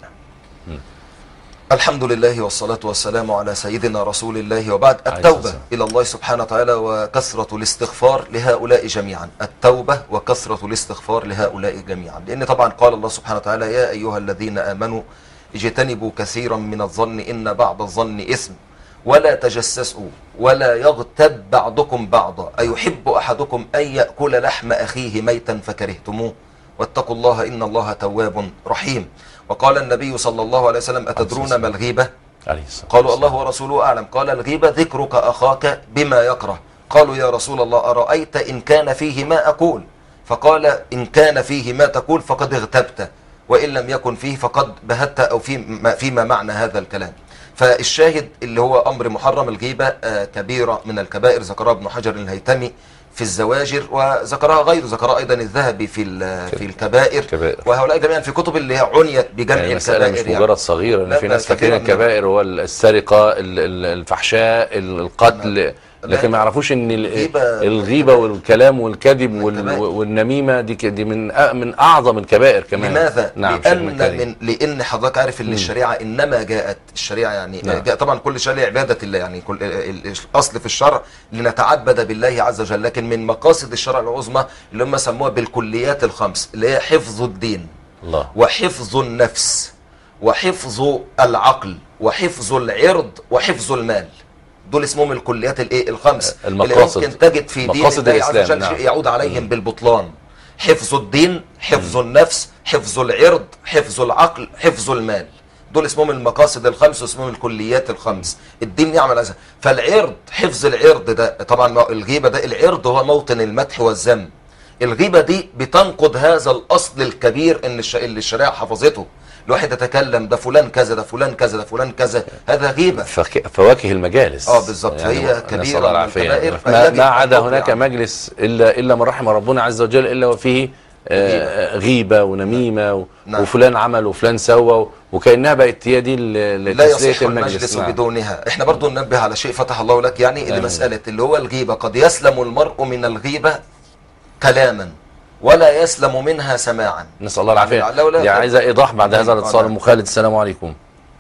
الحمد لله والصلاة والسلام على سيدنا رسول الله، وبعد. التوبة إلى الله سبحانه وتعالى وكثرة الاستغفار لهؤلاء جميعا، لأن طبعا قال الله سبحانه وتعالى: يا أيها الذين آمنوا اجتنبوا كثيرا من الظن إن بعض الظن إثم ولا تجسسوا ولا يغتب بعضكم بعضا أيحب أحدكم أن يأكل لحم أخيه ميتا فكرهتموه واتقوا الله إن الله تواب رحيم. وقال النبي صلى الله عليه وسلم: أتدرون ما الغيبة؟ قالوا: الله ورسوله أعلم. قال: الغيبة ذكرك أخاك بما يكره. قالوا: يا رسول الله أرأيت إن كان فيه ما أقول؟ فقال: إن كان فيه ما تقول فقد اغتبت، وإن لم يكن فيه فقد بهت، أو فيما معنى هذا الكلام. فالشاهد اللي هو أمر محرم، الغيبة كبيرة من الكبائر، ذكرها ابن حجر الهيتمي في الزواجر، وذكرها غيره، ذكرها أيضا الذهبي في الكبائر، وهؤلاء جميعا في كتب اللي عنيت بجمع يعني الكبائر. مش مجرد صغيرة، لأن في ناس فاكرين الكبائر هو السرقة، الفحشاء، القتل، لكن ما يعرفوش ان الغيبة والكلام والكذب والنميمة دي من اعظم الكبائر كمان. لماذا؟ نعم. لان حضرتك عارف ان الشريعة انما جاءت يعني جاء طبعا كل شيء لعبادة الله، يعني كل الاصل في الشرع لنتعبد بالله عز وجل، لكن من مقاصد الشرع العظمى اللي هم سموها بالكليات الخمس، اللي هي حفظ الدين الله، وحفظ النفس، وحفظ العقل، وحفظ العرض، وحفظ المال. دول اسمهم الكليات الخمس المقاصد، اللي ممكن تجد في دين الله عز وجل نعم. يعود عليهم بالبطلان. حفظ الدين، حفظ النفس، حفظ العرض، حفظ العقل، حفظ المال. دول اسمهم المقاصد الخمس واسمهم الكليات الخمس. الدين يعمل هذا. فالعرض، حفظ العرض ده طبعا الغيبة ده، العرض هو موطن المدح والذم. الغيبة دي بتنقض هذا الأصل الكبير اللي الشريعة حفظته. الواحد يتكلم ده فلان كذا، ده فلان كذا، ده فلان كذا، هذا غيبة. فواكه المجالس. بالظبط. يعني هي كبيرة من الكبائر. ما عدا هناك مجلس إلا من رحم ربنا عز وجل إلا وفيه غيبة ونميمة وفلان عمل وفلان سوى، وكأنها بقت هي دي لا يصح المجلس بدونها. احنا برضو ننبه على شيء فتح الله لك، يعني اللي مسألة اللي هو الغيبة، قد يسلم المرء من الغيبة كلاما ولا يسلم منها سماعا. نسأل الله العافية. دي عايزة إيضاح بعد هذا الاتصال. أم خالد، السلام عليكم.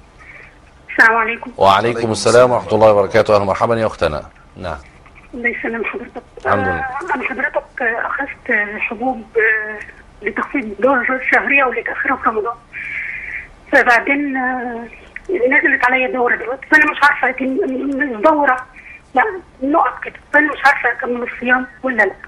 السلام عليكم. وعليكم السلام ورحمة الله وبركاته. أهلا مرحبا يا أختنا. نعم. الله يسلم حضرتك. الحمد لله. أنا حضرتك أخذت حبوب لتخفيض الدورة الشهرية ولتأخيرها في رمضان، فبعدين نزلت عليا الدورة دلوقتي، فأنا مش عارفة الدورة لا نقط كده، فأنا مش عارفة أكمل الصيام ولا لا.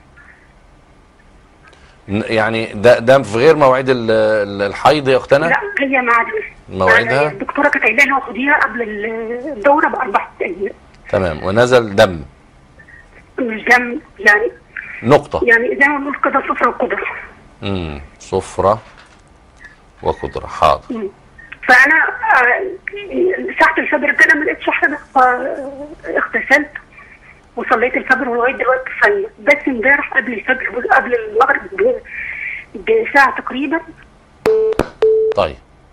يعني ده في غير مواعيد الحيض يا اختنا؟ لا، هي موعدها. الدكتوره كانت قايله لنا خديها قبل الدوره ب4 ايام. تمام. ونزل دم؟ مش دم، يعني نقطه، يعني زي ما بنقول كده صفر وقدر. صفرة وقدرة. حاضر. فانا ساعة الفجر كده ما لقيتش حاجه، اغتسلت وصليت الفجر لغايه دلوقتي صايمه. بس امبارح قبل الفجر قبل المغرب بساعه تقريبا. طيب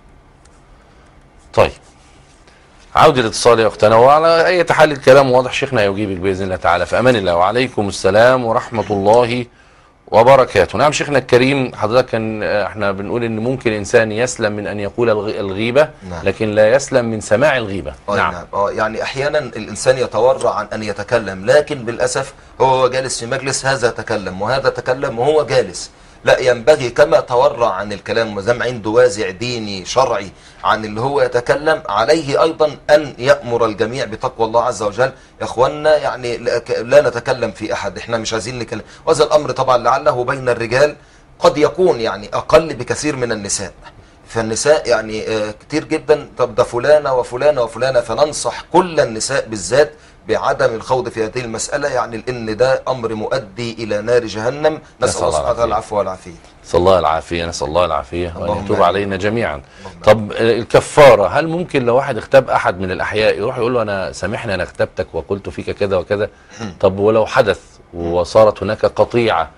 عودة الاتصال يا اختنا، وعلى اي حال الكلام واضح، شيخنا يجيبك باذن الله تعالى. في امان الله، وعليكم السلام ورحمه الله وبركاته. نعم شيخنا الكريم، حضرتك كان احنا بنقول ان ممكن الانسان يسلم من ان يقول الغيبه، نعم. لكن لا يسلم من سماع الغيبه. نعم. يعني احيانا الانسان يتورع عن ان يتكلم، لكن بالاسف هو جالس في مجلس، هذا تكلم وهذا تكلم وهو جالس. لا، ينبغي كما تورع عن الكلام وزم عنده وازع ديني شرعي عن اللي هو يتكلم، عليه أيضا أن يأمر الجميع بتقوى الله عز وجل. يا أخوانا يعني لا نتكلم في أحد، إحنا مش عايزين نتكلم. وهذا الأمر طبعا لعله بين الرجال قد يكون يعني أقل بكثير من النساء. فالنساء يعني كتير جدا، طب ده فلانة وفلانة وفلانة، فننصح كل النساء بالذات بعدم الخوض في هذه المسألة، يعني لأن ده أمر مؤدي إلى نار جهنم. نسأل الله سبحانه وتعالى العفو والعافية. نسأل الله العافية، نسأل الله العافية وأن يتوب علينا جميعا. طب الكفارة، هل ممكن لو واحد اغتاب أحد من الأحياء يروح يقول له أنا سامحني أنا اغتبتك وقلت فيك كذا وكذا؟ طب ولو حدث وصارت هناك قطيعة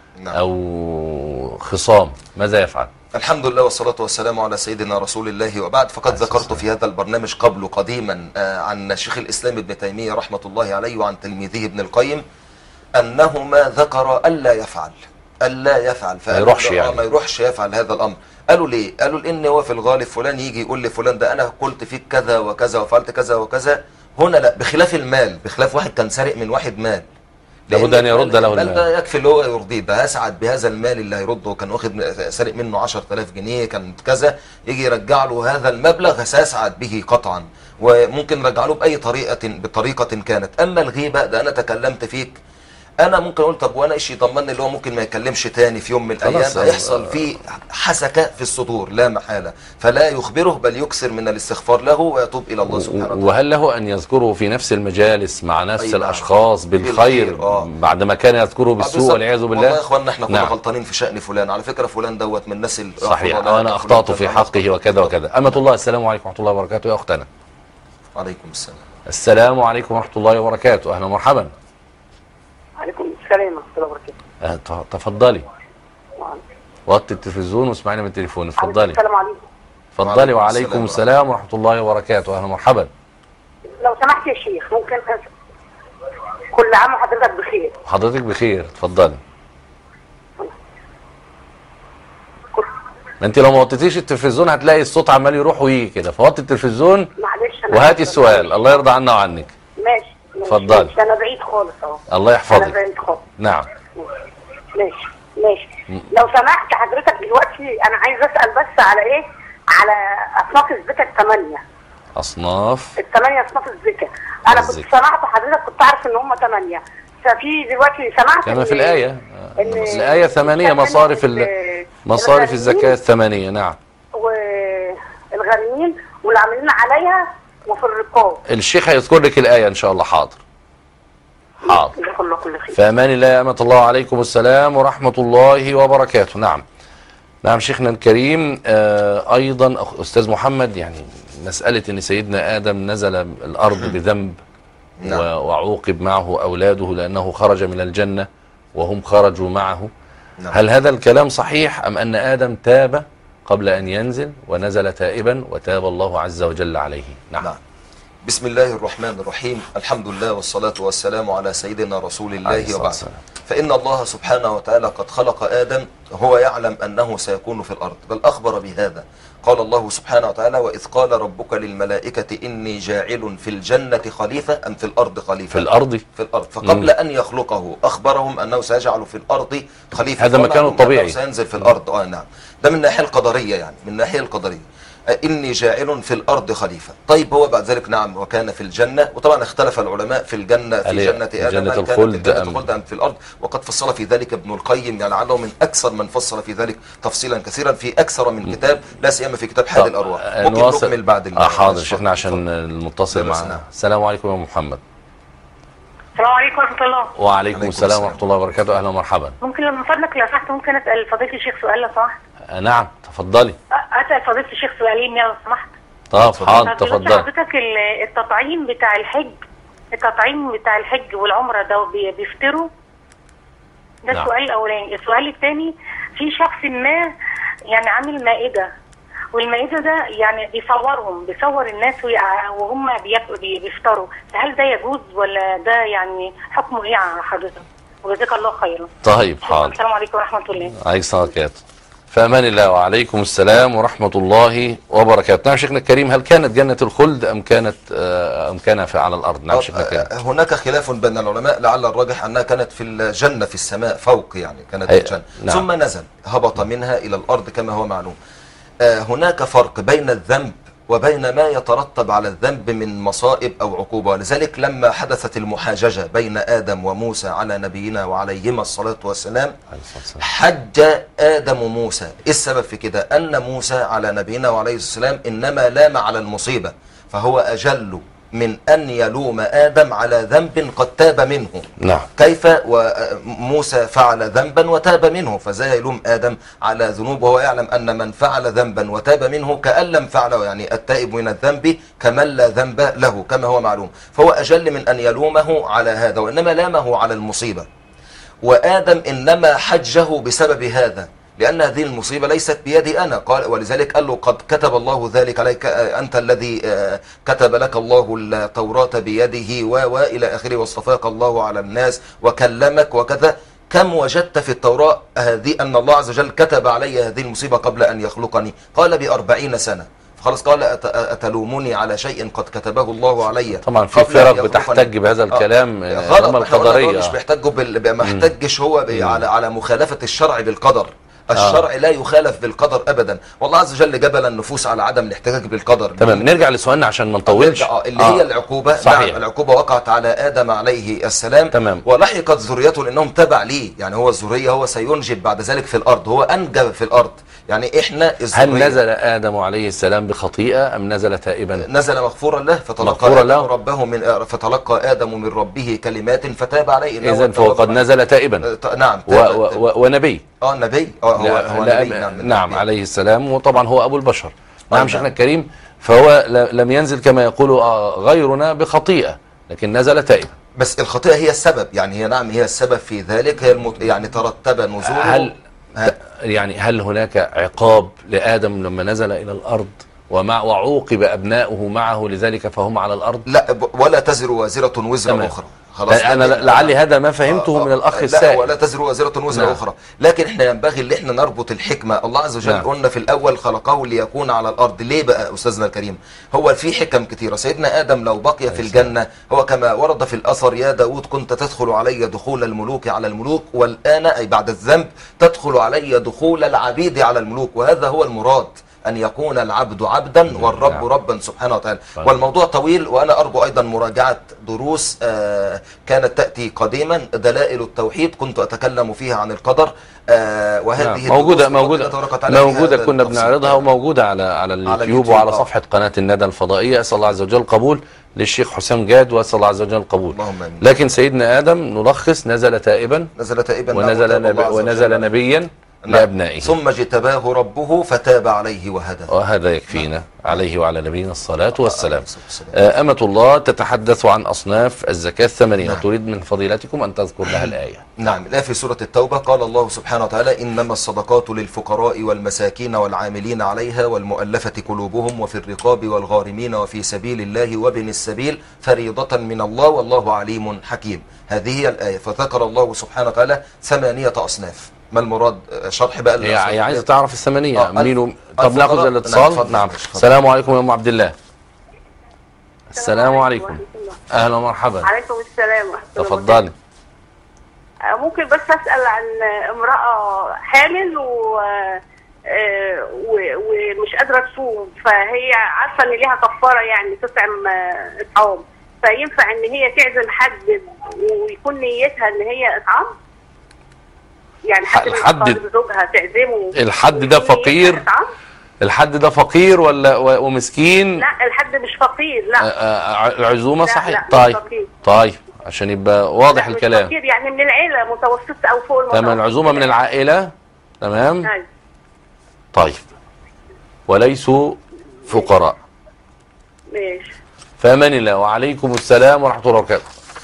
أو خصام، ماذا يفعل؟ الحمد لله والصلاة والسلام على سيدنا رسول الله، وبعد. فقد ذكرت في هذا البرنامج قبل قديما عن شيخ الإسلام ابن تيمية رحمة الله عليه وعن تلميذه ابن القيم أنهما ذكر ألا يفعل ما يروحش يعني ما يروحش يفعل هذا الأمر. قالوا ليه؟ قالوا لأن هو في الغالب فلان يجي يقول لفلان ده أنا قلت فيك كذا وكذا وفعلت كذا وكذا. هنا لا، بخلاف المال، بخلاف واحد كان سارق من واحد مال، لابد ان يرد له المال. ده يكفي اللي هو يرضيه، ده يسعد بهذا المال اللي هيرده. كان واخد سارق منه 10,000 جنيه كان كذا، يجي يرجع له هذا المبلغ سيسعد به قطعا، وممكن يرجع له باي بطريقه كانت. اما الغيبه ده انا تكلمت فيك، انا ممكن اقول طب وانا ايش يضمنني اللي هو ممكن ما يكلمش تاني في يوم من الايام، هيحصل فيه حسكه في الصدور لا محاله، فلا يخبره بل يكثر من الاستغفار له ويتوب الى الله سبحانه وتعالى. وهل له ان يذكره في نفس المجالس مع نفس الاشخاص بالخير بعد ما كان يذكره بالسوء والعياذ بالله؟ والله يا اخوانا احنا كنا غلطانين في شأن فلان، على فكره فلان دوت من الناس صحيح، انا اخطأت في حقه وكذا وكذا. أمة الله، السلام عليكم ورحمه الله وبركاته. يا اختنا. وعليكم السلام. السلام عليكم ورحمه الله وبركاته. اهلا ومرحبا. عليكم السلام ورحمه الله وبركاته. تفضلي. وطي التلفزيون واسمعينا من التليفون. اتفضلي. السلام عليكم. اتفضلي. وعليكم السلام ورحمه الله وبركاته. اهلا ومرحبا. لو سمحت يا شيخ، ممكن كل عام وحضرتك بخير. حضرتك بخير، اتفضلي. ما انت لو ما وطيتيش التلفزيون هتلاقي الصوت عمال يروح ويجي كده، فوطي التلفزيون وهاتي السؤال. الله يرضى عنا وعنك. ماشي. اتفضلي. انا بعيد خالص اهو. الله يحفظك. انا بعيد خالص. نعم. ماشي. لو سمحت حضرتك دلوقتي انا عايز اسال بس على ايه؟ على اصناف الزكاه الثمانيه. اصناف اصناف الزكاه. انا كنت سمعت حضرتك، كنت عارف ان هم 8، ففي دلوقتي سمعت كما في الآية. الآية 8 مصارف الزكاة 8. نعم. والغارمين والعاملين عليها وفي الرقاب. الشيخ هيذكر لك الآية إن شاء الله. حاضر. جزاك الله كل خير. في أمان الله يا أمة الله. عليكم السلام ورحمة الله وبركاته. نعم شيخنا الكريم. أيضا أستاذ محمد، يعني مسألة أن سيدنا آدم نزل الأرض بذنب وعوقب معه أولاده لأنه خرج من الجنة وهم خرجوا معه. هل هذا الكلام صحيح أم أن آدم تاب قبل أن ينزل ونزل تائبا وتاب الله عز وجل عليه؟ نعم. بسم الله الرحمن الرحيم. الحمد لله والصلاة والسلام على سيدنا رسول الله وبعد. فإن الله سبحانه وتعالى قد خلق آدم هو يعلم أنه سيكون في الأرض، بل أخبر بهذا. قال الله سبحانه وتعالى: وإذ قال ربك للملائكة إني جاعل في الجنة خليفة أم في الأرض خليفة؟ في الأرض. فقبل أن يخلقه أخبرهم أنه سيجعل في الأرض خليفة. هذا مكانه الطبيعي. سينزل في الأرض. نعم. ده من الناحية القدرية، يعني من الناحية القدرية إني جاعل في الأرض خليفة. طيب هو بعد ذلك نعم وكان في الجنة، وطبعا اختلف العلماء في الجنة، في جنة آدم جنة الخلد أم في الأرض، وقد فصل في ذلك ابن القيم، يعني لعله من أكثر من فصل في ذلك تفصيلا كثيرا في أكثر من كتاب، لا سيما في كتاب حاد الأرواح. ممكن نكمل بعد حاضر شيخنا عشان المتصل معنا. السلام عليكم يا محمد. السلام عليكم ورحمة الله. وعليكم السلام ورحمة الله وبركاته. أهلا ومرحبا. ممكن لما فضلك لو سمحت ممكن أسأل فضيلة الشيخ سؤال لو سمحت؟ نعم تفضلي. أسأل فضيلة الشيخ سؤالين لو سمحت. طب حاضر تفضلي. حضرتك التطعيم بتاع الحج والعمرة ده بيفطروا؟ ده نعم. السؤال الأولاني. السؤال الثاني، في شخص ما يعني عامل مائدة، والمائدة ده يعني بيصور الناس وهم بيفطروا، هل ده يجوز ولا ده يعني حكمه ايه على حضرتك؟ وجزاك الله خيرا. طيب حاضر. السلام عليكم ورحمة الله. عليكم السلام وبركاته. فأمان الله. وعليكم السلام ورحمة الله وبركاته. نعم شيخنا الكريم، هل كانت جنة الخلد أم كان على الأرض؟ نعم شيخنا الكريم. هناك خلاف بين العلماء، لعل الراجح أنها كانت في الجنة في السماء فوق، يعني كانت في الجنة. نعم. ثم نزل هبط منها إلى الأرض كما هو معلوم. هناك فرق بين الذنب وبين ما يترتب على الذنب من مصائب أو عقوبة، لذلك لما حدثت المحاججة بين آدم وموسى على نبينا وعليهما الصلاة والسلام حج آدم موسى. إيه السبب في كده؟ أن موسى على نبينا وعليه السلام إنما لام على المصيبة، فهو أجل من أن يلوم آدم على ذنب قد تاب منه. نعم. كيف وموسى فعل ذنبا وتاب منه، فزي يلوم آدم على ذنوب وهو يعلم أن من فعل ذنبا وتاب منه كأن لم فعله، يعني التائب من الذنب كمن لا ذنب له كما هو معلوم، فهو أجل من أن يلومه على هذا، وإنما لامه على المصيبة. وآدم إنما حجه بسبب هذا، لأن هذه المصيبة ليست بيدي أنا، قال ولذلك قال له قد كتب الله ذلك عليك، أنت الذي كتب لك الله التوراة بيده وإلى آخره، واصطفاك الله على الناس وكلمك وكذا. كم وجدت في التوراة هذه أن الله عز وجل كتب علي هذه المصيبة قبل أن يخلقني؟ قال ب40 سنة. خلاص قال أتلومني على شيء قد كتبه الله علي؟ طبعا في فرق بتحتج بهذا الكلام. غلط. القدرية مش بيحتجوا ما احتجش هو على مخالفة الشرع بالقدر. الشرع لا يخالف بالقدر ابدا، والله عز وجل جبل النفوس على عدم الاحتجاج بالقدر. تمام. نرجع لسؤالنا عشان ما نطولش. اللي هي العقوبة. صحيح. نعم العقوبة وقعت على آدم عليه السلام. تمام. ولحقت ذريته لأنهم تبع ليه، يعني هو الذرية، هو سينجب بعد ذلك في الأرض، هو أنجب في الأرض، يعني إحنا الذرية. هل نزل آدم عليه السلام بخطيئة أم نزل تائبا؟ نزل مغفورا له، فتلقى آدم من ربه كلمات فتاب عليه. إذن فهو قد نزل تائبا. نعم. ونبي. نبي. هو نبي. نعم عليه السلام، وطبعا هو أبو البشر. نعم شيخنا الكريم. فهو لم ينزل كما يقول غيرنا بخطيئة، لكن نزل تائبا. بس الخطيئة هي السبب، يعني هي نعم هي السبب في ذلك، هي يعني ترتب نزوله. هل هناك عقاب لآدم لما نزل إلى الأرض وعوقب أبناؤه معه لذلك فهم على الأرض؟ لا، ولا تزر وازرة وزر أخرى. خلاص. أنا لعلي هذا ما فهمته من الأخ السائل. لا، ولا تزر وازرة وزر أخرى، لكن احنا ينبغي ان احنا نربط الحكمة. الله عز وجل قلنا في الأول خلقه ليكون على الأرض. ليه بقى أستاذنا الكريم؟ هو في حكم كثيرة. سيدنا آدم لو بقي في الجنة، هو كما ورد في الأثر: يا داود كنت تدخل علي دخول الملوك على الملوك، والآن أي بعد الذنب تدخل علي دخول العبيد على الملوك. وهذا هو المراد، أن يكون العبد عبدا والرب ربا سبحانه وتعالى. والموضوع طويل، وأنا أرجو أيضا مراجعة دروس كانت تأتي قديما، دلائل التوحيد، كنت أتكلم فيها عن القدر، وهذه موجودة كنا بنعرضها، وموجودة على اليوتيوب وعلى صفحة قناة الندى الفضائية. أسأل الله عز وجل القبول للشيخ حسام جاد، وأسأل الله عز وجل القبول. لكن سيدنا آدم نلخص نزل تائبا ونزل نبيا لأبنائه، ثم اجتباه ربه فتاب عليه وهدى. وهذا يكفينا. عليه وعلى نبينا الصلاة والسلام. أمة الله تتحدث عن أصناف الزكاة الثمانية. تريد من فضيلتكم أن تذكر لها الآية. نعم. لا، في سورة التوبة قال الله سبحانه وتعالى: إنما الصدقات للفقراء والمساكين والعاملين عليها والمؤلفة قلوبهم وفي الرقاب والغارمين وفي سبيل الله وابن السبيل فريضة من الله والله عليم حكيم. هذه هي الآية. فذكر الله سبحانه وتعالى 8 أصناف. ما المراد؟ شرح بقى. هي عايز تعرف الثمانية. طب ناخذ الاتصال. نعم. السلام عليكم يا أم عبد الله. السلام عليكم. أهلا ومرحبا. عليكم السلام. تفضلي. ممكن بس أسأل عن امرأة حامل ومش قادرة تصوم، فهي عارفة إن ليها كفارة، يعني تطعم إطعام، فينفع إن هي تعزم حد ويكون نيتها إن هي إطعام؟ يعني حد زوجها تعزمه. الحد ده فقير؟ الحد ده فقير ومسكين؟ لا، الحد مش فقير. لا، العزومة صحيح. طيب عشان يبقى واضح لا، مش الكلام. فقير، يعني من العيله متوسط او فوق المتوسط. تمام، العزومه من العائله. تمام. أيوة. طيب، وليسوا فقراء. ماشي. فامان الله. وعليكم السلام ورحمه الله وبركاته.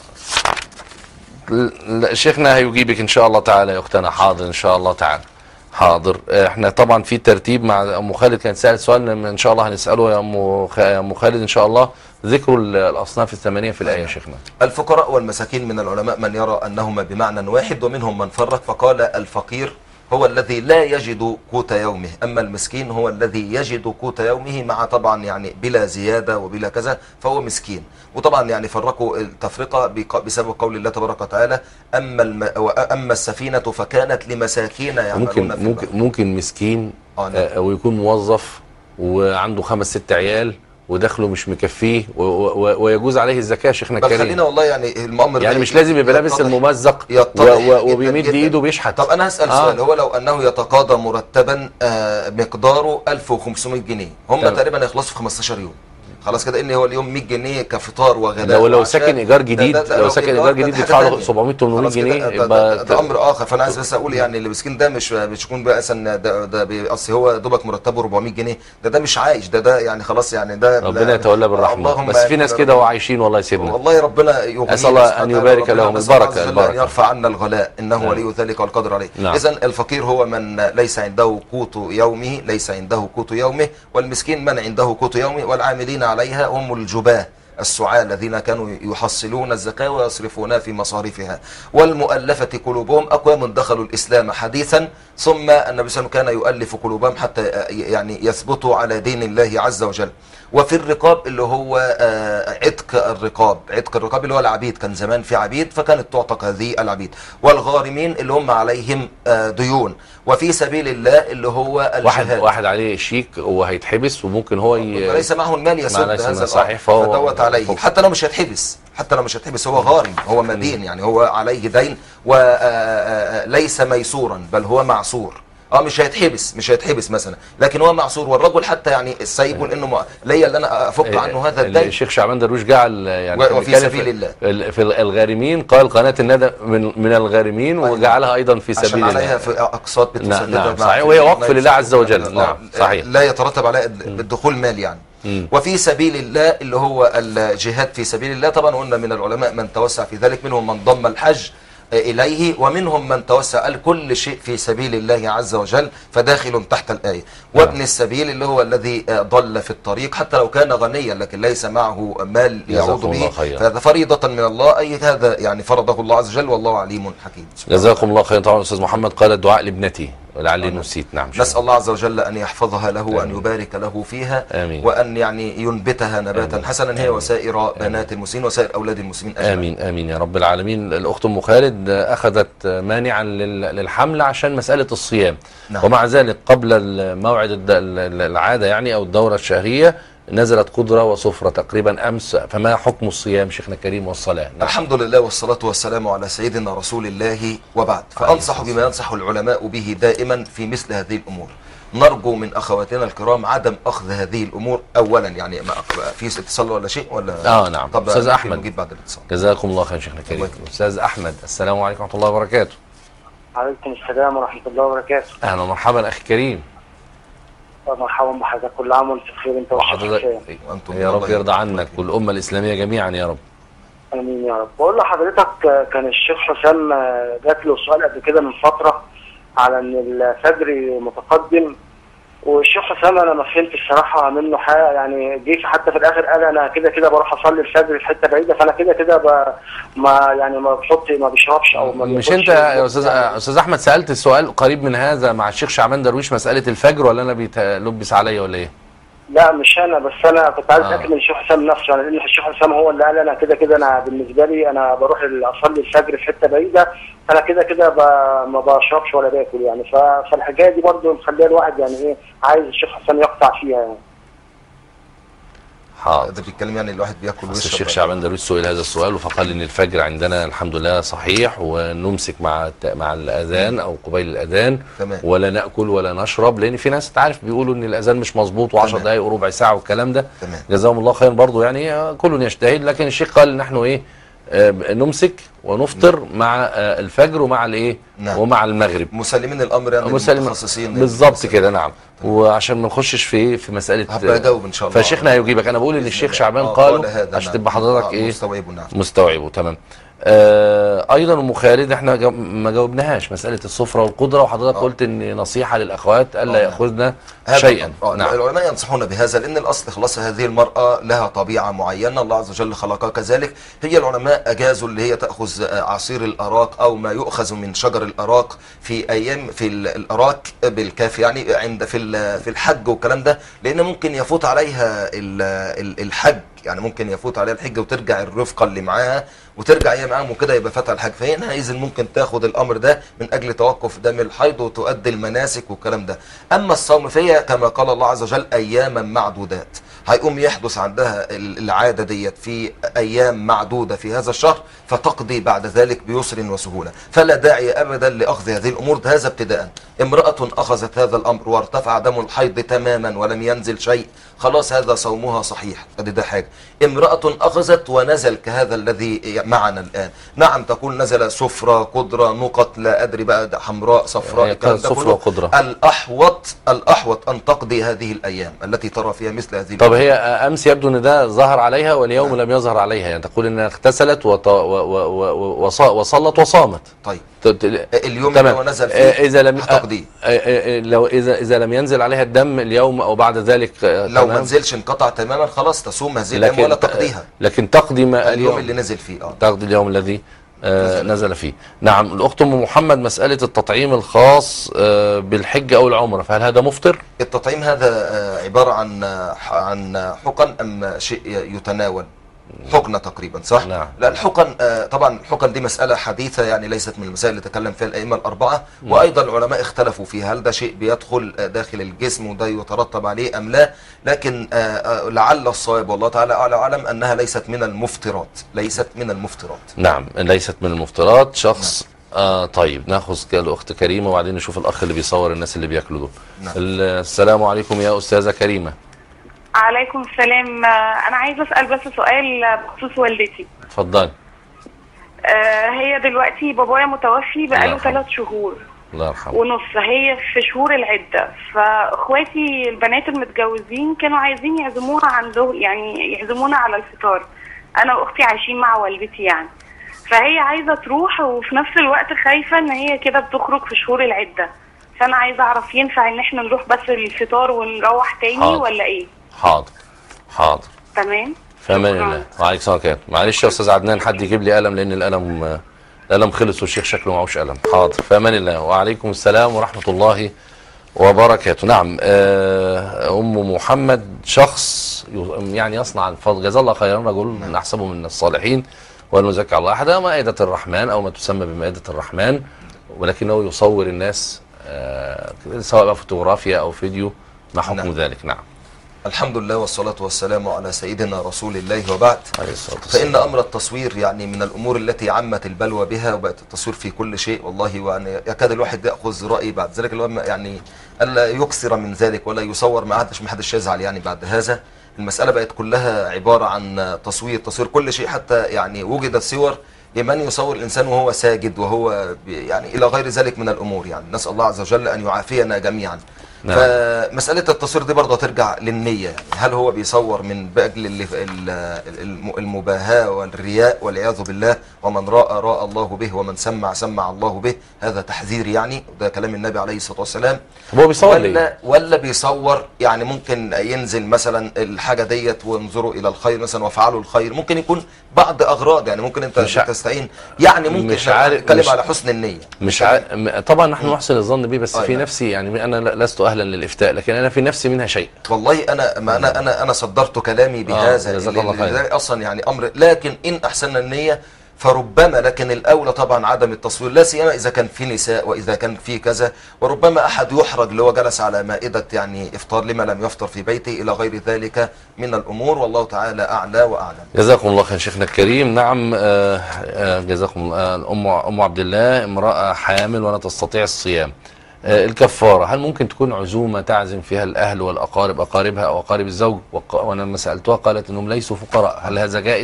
شيخنا هيجيبك ان شاء الله تعالى يا اختنا. حاضر ان شاء الله تعالى. حاضر. احنا طبعا في ترتيب مع ام خالد، كان سأل سؤال ان شاء الله هنساله يا ام خالد ان شاء الله. ذكر الاصناف الثمانيه في الايه يا شيخنا. الفقراء والمساكين من العلماء من يرى أنهما بمعنى واحد، ومنهم من فرق فقال الفقير هو الذي لا يجد قوت يومه، أما المسكين هو الذي يجد قوت يومه مع طبعا يعني بلا زيادة وبلا كذا، فهو مسكين. وطبعا يعني فرقوا التفرقة بسبب قول الله تبارك وتعالى أما السفينة فكانت لمساكين يعملون ممكن مسكين ويكون موظف وعنده 5 6 عيال ودخله مش مكفيه ويجوز عليه الزكاه. شيخنا الكريم خلينا والله يعني الامر يعني مش لازم يبقى لابس الممزق وبيمد ايده بيشحت. طب انا هسال سؤال، هو لو انه يتقاضى مرتبا مقداره 1500 جنيه، هم تقريبا يخلصوا في 15 يوم، خلاص كده، ان هو اليوم 100 جنيه كفطار وغداء. لو ساكن ايجار جديد، لو ساكن ايجار جديد يدفع له 700 800 جنيه يبقى ده امر اخر. فانا عايز بس اقول يعني اللي مسكين ده مش يكون بقى مثلا ده اصل هو دوبك مرتبه 400 جنيه، ده مش عايش، ده يعني خلاص يعني ده ربنا يتولى بالرحمه. بس في ناس كده وعايشين والله سيدنا، والله ربنا يغنيهم، اسال الله ان يبارك لهم البركه ان يرفع عنا الغلاء، انه ولي ذلك والقدر عليه. اذا الفقير هو من ليس عنده قوت يومه، ليس عنده قوت يومه، والمسكين من عنده قوت يومه، والعاملين عليها هم الجباه السعاة الذين كانوا يحصلون الزكاة ويصرفونها في مصاريفها. والمؤلفة قلوبهم أقوام دخلوا الإسلام حديثا، ثم النبي صلى الله عليه وسلم كان يؤلف قلوبهم حتى يعني يثبتوا على دين الله عز وجل. وفي الرقاب اللي هو عتق الرقاب، عتق الرقاب اللي هو العبيد، كان زمان في عبيد فكانت تعتق هذه العبيد. والغارمين اللي هم عليهم ديون. وفي سبيل الله اللي هو الجهاد. واحد عليه شيك وهيتحبس وممكن هو ليس معه المال يسد هذا صحيح، فدوت عليه حتى لو مش هيتحبس، حتى لو مش هيتحبس هو غارم، هو مدين، يعني هو عليه دين وليس ميسورا بل هو معسور. مش هيتحبس مثلا، لكن هو معسور. والرجل حتى يعني السيب يقول انه ليا اللي انا افك عنه هذا الدين. الشيخ شعبان درويش جعل يعني وفي سبيل الله في الغارمين، قال قناه الندى من الغارمين، وجعلها ايضا في سبيل الله، عشان عليها في اقساط بتسددها. نعم صحيح، وهي وقف لله عز وجل. نعم صحيح، لا يترتب عليها بالدخول مال يعني. وفي سبيل الله اللي هو الجهاد في سبيل الله، طبعا قلنا من العلماء من توسع في ذلك، منهم من ضم الحج إليه، ومنهم من توسع كل شيء في سبيل الله عز وجل فداخل تحت الآية. وابن السبيل اللي هو الذي ضل في الطريق حتى لو كان غنيا لكن ليس معه مال يعود به، فهذا فريضة من الله، أي هذا يعني فرضه الله عز وجل، والله عليم حكيم. جزاكم الله خيرا. طبعا أستاذ محمد قال الدعاء لابنتي ولعلي نسيت. نعم، نسأل الله عز وجل أن يحفظها له وأن يبارك له فيها. آمين. وأن يعني ينبتها نباتا حسنا هي وسائر بنات المسلمين وسائر أولاد المسلمين أجمعين. آمين آمين يا رب العالمين. الأخت أم خالد أخذت مانعا للحمل عشان مسألة الصيام. نعم. ومع ذلك قبل موعد العادة يعني أو الدورة الشهرية نزلت قدرة وصفرة تقريبا أمس، فما حكم الصيام شيخنا الكريم والصلاة؟ نعم. الحمد لله والصلاة والسلام على سيدنا رسول الله، وبعد فأنصح بما ينصح العلماء به دائما في مثل هذه الأمور. نرجو من أخواتنا الكرام عدم أخذ هذه الأمور أولا، يعني ما في اتصال ولا شيء ولا؟ نعم. طب أستاذ أحمد نجيب بعد الاتصال. جزاكم الله خير شيخنا الكريم. أستاذ أحمد، السلام عليكم ورحمة الله وبركاته. وعليكم السلام ورحمة الله وبركاته. أهلا ومرحبا أخي كريم. مرحبا بحضرتك، كل عام وانت بخير انت وحضرتك يا رب يرضى عنك والأمة الإسلامية جميعا يا رب. امين يا رب. بقول لحضرتك كان الشيخ حسام جات له سؤال قبل كده من فترة على ان الفجر متقدم، والشيخ حسام انا ما فهمتش الصراحه منه حاجه، يعني جه حتى في الاخر قال انا كده كده بروح اصلي الفجر في حته بعيده، فانا كده كده ما بشربش او ما مش انت يا استاذ احمد سالت السؤال قريب من هذا مع الشيخ شعبان درويش مساله الفجر، ولا انا بيلبس عليا ولا ايه؟ لا مش انا، بس انا كنت عايز اتاكد من الشيخ حسام نفسه، يعني لان الشيخ حسام هو اللي قال انا كده كده انا بالنسبه لي انا بروح اصلي الفجر في حته بعيده، فانا كده كده ما بشربش ولا باكل يعني، فالحكايه دي برضه مخليه الواحد يعني ايه عايز الشيخ حسام يقطع فيها يعني. حاضر. ده بيتكلم يعني الواحد بياكل ويشرب. الشيخ شعبان درويش سئل هذا السؤال فقال ان الفجر عندنا الحمد لله صحيح، ونمسك مع الاذان او قبيل الاذان، تمام. ولا ناكل ولا نشرب، لان في ناس تعرف بيقولوا ان الاذان مش مظبوط و10 دقائق وربع ساعه والكلام ده. تمام. جزاهم الله خيرا برضه، يعني كل يجتهد، لكن الشيخ قال نحن ايه نمسك ونفطر مع الفجر ومع الايه نعم. ومع المغرب. مسلمين الامر يعني متخصصين بالظبط كده. نعم. وعشان ما نخشش في مساله هبقى اجاوب ان شاء الله. فشيخنا هيجيبك. انا بقول ان الشيخ شعبان قالوا عشان تبقى حضرتك ايه مستوعبه. تمام. ايضا ام خالد احنا ما جاوبناهاش مساله السفره والقدره، وحضرتك قلت ان نصيحه للاخوات الا ياخذن شيئا. نعم. العلماء ينصحون بهذا لان الاصل خلاص هذه المراه لها طبيعه معينه الله عز وجل خلقها كذلك. هي العلماء اجازوا اللي هي تاخذ عصير الاراك او ما يؤخذ من شجر الاراك في ايام في الاراك بالكاف يعني عند في الحج والكلام ده، لان ممكن يفوت عليها الحج، يعني ممكن يفوت عليها الحج وترجع الرفقه اللي معاها وترجع هي معاهم وكده يبقى فاتها الحج، فهنا اذا ممكن تاخد الامر ده من اجل توقف دم الحيض وتؤدي المناسك والكلام ده. اما الصوم فهي كما قال الله عز وجل اياما معدودات، هيقوم يحدث عندها العاده ديت في ايام معدوده في هذا الشهر فتقضي بعد ذلك بيسر وسهوله، فلا داعي ابدا لاخذ هذه الامور. هذا ابتداء. امراه اخذت هذا الامر وارتفع دم الحيض تماما ولم ينزل شيء، خلاص هذا صومها صحيح. ده حاجه. امراه اخذت ونزل كهذا الذي معنا الان، نعم تقول نزل سفرة قدرة نقط لا ادري بقى حمراء صفراء الكلام ده كله. الاحوط ان تقضي هذه الايام التي ترى فيها مثل هذه. طب هي امس يبدو ان ده ظهر عليها واليوم لم يظهر عليها، يعني تقول انها اغتسلت وصلت وصامت. طيب اليوم اللي هو نزل فيه اذا لم هتقضيه. لو اذا لم ينزل عليها الدم اليوم او بعد ذلك لو ما نزلش انقطع تماما خلاص تصوم هذه الايام ولا تقضيها، لكن تقضي ما اليوم اللي نزل فيه. تقضي اليوم الذي نزل فيه. نعم. الاخت ام محمد مساله التطعيم الخاص بالحج او العمره، فهل هذا مفطر؟ التطعيم هذا عباره عن حقن ام شيء يتناول؟ حقنه تقريبا صح؟ نعم. لا الحقن طبعا الحقن دي مساله حديثه يعني ليست من المسائل اللي تكلم فيها الائمه الاربعه، وايضا العلماء اختلفوا فيها هل ده شيء بيدخل داخل الجسم وده يترتب عليه ام لا، لكن لعل الصواب والله تعالى اعلى وأعلم انها ليست من المفطرات. ليست من المفطرات. نعم ليست من المفطرات. شخص طيب ناخذ الاخت كريمه وبعدين نشوف الاخ اللي بيصور الناس اللي بياكلوا دول. نعم. السلام عليكم يا استاذه كريمه. عليكم السلام. انا عايزه اسال بس سؤال بخصوص والدتي. اتفضلي. هي دلوقتي بابايا متوفي بقاله 3 شهور الله يرحمه ونص، هي في شهور العده، فاخواتي البنات المتجوزين كانوا عايزين يعزموها عندهم، يعني يعزمونا على الفطار. انا واختي عايشين مع والدتي يعني، فهي عايزه تروح وفي نفس الوقت خايفه ان هي كده بتخرج في شهور العده، فانا عايزه اعرف ينفع ان احنا نروح بس للفطار ونروح تاني حاضر. ولا ايه؟ حاضر. تمام. في امان الله. وعليكم السلام ورحمه الله. معلش يا استاذ عدنان حد يجيب لي قلم لان القلم خلص والشيخ شكله معهوش قلم. حاضر. في امان الله. وعليكم السلام ورحمه الله وبركاته. نعم. ام محمد شخص يعني يصنع الفضل، جزاه الله خيرا، رجل نحسبه من الصالحين والمزكى الله احد مائده الرحمن او ما تسمى بمائده الرحمن، ولكنه يصور الناس سواء بقى فوتوغرافيا او فيديو. ما حكم ذلك؟ نعم. الحمد لله والصلاة والسلام على سيدنا رسول الله وبعد. فإن أمر التصوير يعني من الأمور التي عمت البلوى بها وبقت التصوير في كل شيء والله، وأن يكاد الواحد يأخذ رأي بعد ذلك يعني ألا يكثر من ذلك ولا يصور، ما حدش يزعل يعني بعد هذا. المسألة بقت كلها عبارة عن تصوير كل شيء، حتى يعني وجدت صور لمن يصور الإنسان وهو ساجد وهو يعني إلى غير ذلك من الأمور، يعني نسأل الله عز وجل أن يعافينا جميعا. نعم. فمسألة التصوير دي برضه ترجع للنية، يعني هل هو بيصور من أجل المباهاة والرياء والعياذ بالله، ومن راى الله به ومن سمع الله به، هذا تحذير يعني، وده كلام النبي عليه الصلاة والسلام. هو بيصور ليه؟ ولا بيصور يعني ممكن ينزل مثلا الحاجة ديت وانظروا إلى الخير مثلا وفعلوا الخير، ممكن يكون بعض أغراض، يعني ممكن أنت تستعين يعني ممكن مش عارف نتكلم على حسن النية. طبعا نحن نحسن الظن به، بس في نفسي يعني أنا لست أهلا للإفتاء، لكن أنا في نفسي منها شيء. والله أنا صدرت كلامي بهذا أصلا يعني أمر، لكن إن أحسن النية فربما، لكن الأولى طبعا عدم التصوير، لا سيما إذا كان في نساء وإذا كان في كذا، وربما أحد يحرج اللي هو جلس على مائدة يعني إفطار لما لم يفطر في بيته إلى غير ذلك من الأمور، والله تعالى أعلى وأعلم. جزاكم الله خير شيخنا الكريم. نعم. جزاكم الله. أم عبد الله امرأة حامل ولا تستطيع الصيام، الكفارة هل ممكن تكون عزومة تعزم فيها الأهل والأقارب، أقاربها أو أقارب الزوج؟ وأنا لما سألتها قالت أنهم ليسوا فقراء، هل هذا جائز؟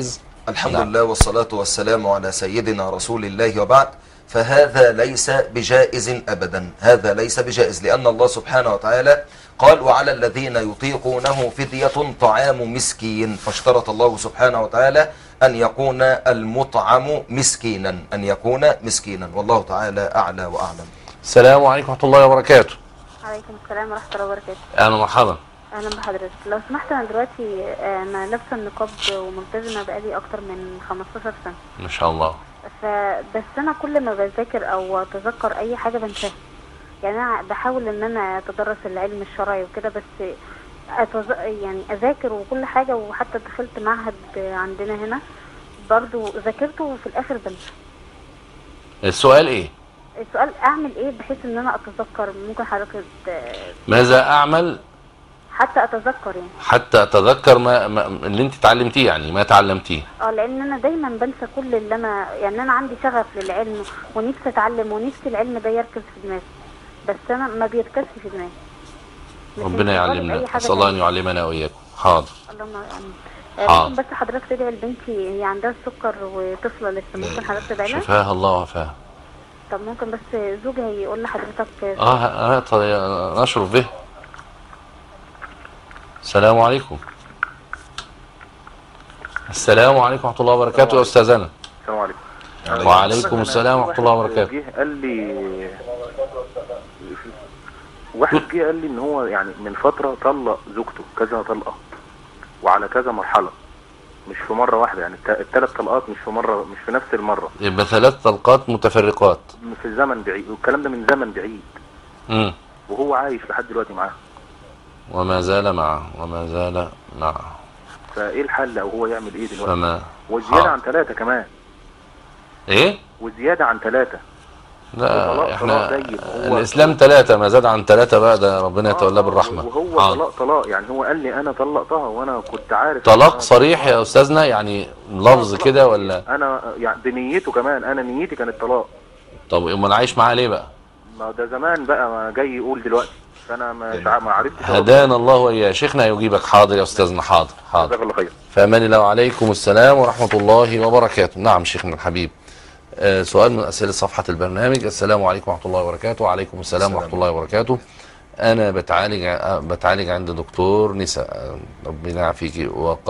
الحمد لله والصلاة والسلام على سيدنا رسول الله وبعد. فهذا ليس بجائز أبدا، هذا ليس بجائز، لأن الله سبحانه وتعالى قال وعلى الذين يطيقونه فدية طعام مسكين، فاشترط الله سبحانه وتعالى أن يكون المطعم مسكينا، أن يكون مسكينا، والله تعالى أعلى وأعلم. السلام عليكم ورحمة الله وبركاته. عليكم السلام ورحمة الله وبركاته. أهلا ومرحبا. أهلا بحضرتك. لو سمحت أنا دلوقتي أنا لابسة النقاب وملتزمة بقالي أكتر من 15 سنة. ما شاء الله. بس أنا كل ما بذاكر أو أتذكر أي حاجة بنساها. يعني أنا بحاول إن أنا أتدرس العلم الشرعي وكده، بس يعني أذاكر وكل حاجة، وحتى دخلت معهد عندنا هنا برضو ذاكرته وفي الآخر بنسى. السؤال إيه؟ السؤال أعمل إيه بحيث إن أنا أتذكر؟ ممكن حضرتك ماذا أعمل؟ حتى أتذكر يعني. حتى أتذكر ما اللي أنت اتعلمتيه، يعني ما تعلمتيه. لأن أنا دايما بنسى كل اللي أنا، يعني أنا عندي شغف للعلم ونفسي أتعلم ونفسي العلم ده يركز في دماغي، بس أنا ما بيركزش في دماغي. ربنا يعلمنا، أسأل الله أن يعلمنا وإياكم. حاضر. اللهم آمين. حاضر. ممكن بس حضرتك تدعي لبنتي، هي عندها السكر وطفلة لسه، ممكن حضرتك تدعي لها؟ شفاها الله وعافاها. طب ممكن بس زوجها يقول لحضرتك. نشرف به. السلام عليكم. السلام عليكم ورحمة الله وبركاته يا أستاذنا. السلام عليكم. وعليكم السلام ورحمة الله وبركاته. واحد جه قال لي ان هو يعني من فترة طلق زوجته كذا طلقة وعلى كذا مرحلة، مش في مرة واحدة، يعني الثلاث طلقات مش في مرة، مش في نفس المرة، يبقى 3 طلقات متفرقات في زمن بعيد، والكلام ده من زمن بعيد. وهو عايش لحد دلوقتي معاه وما زال معه. فايه الحل، او هو يعمل ايه دلوقتي؟ وزيادة عن 3 كمان. ايه؟ وزيادة عن 3. لا احنا الاسلام 3، ما زاد عن 3 بقى ده ربنا يتولاه بالرحمة. وهو طلاق يعني هو قال لي انا طلقتها وانا كنت عارف. طلاق صريح يا استاذنا يعني لفظ كده ولا؟ انا يعني بنيته كمان، انا نيتي كانت طلاق. طب امال عايش معاه ليه بقى؟ ما ده زمان بقى، ما جاي يقول دلوقتي، فانا ما عرفتش. هدانا الله وإياه. شيخنا يجيبك. حاضر يا استاذنا. حاضر. جزاك الله خير. فامان الله. وعليكم السلام ورحمة الله وبركاته. نعم شيخنا الحبيب. سؤال من أسئلة صفحة البرنامج. السلام عليكم ورحمة الله وبركاته. وعليكم السلام ورحمة الله وبركاته. أنا بتعالج عند دكتور نساء ربنا يعافيكي،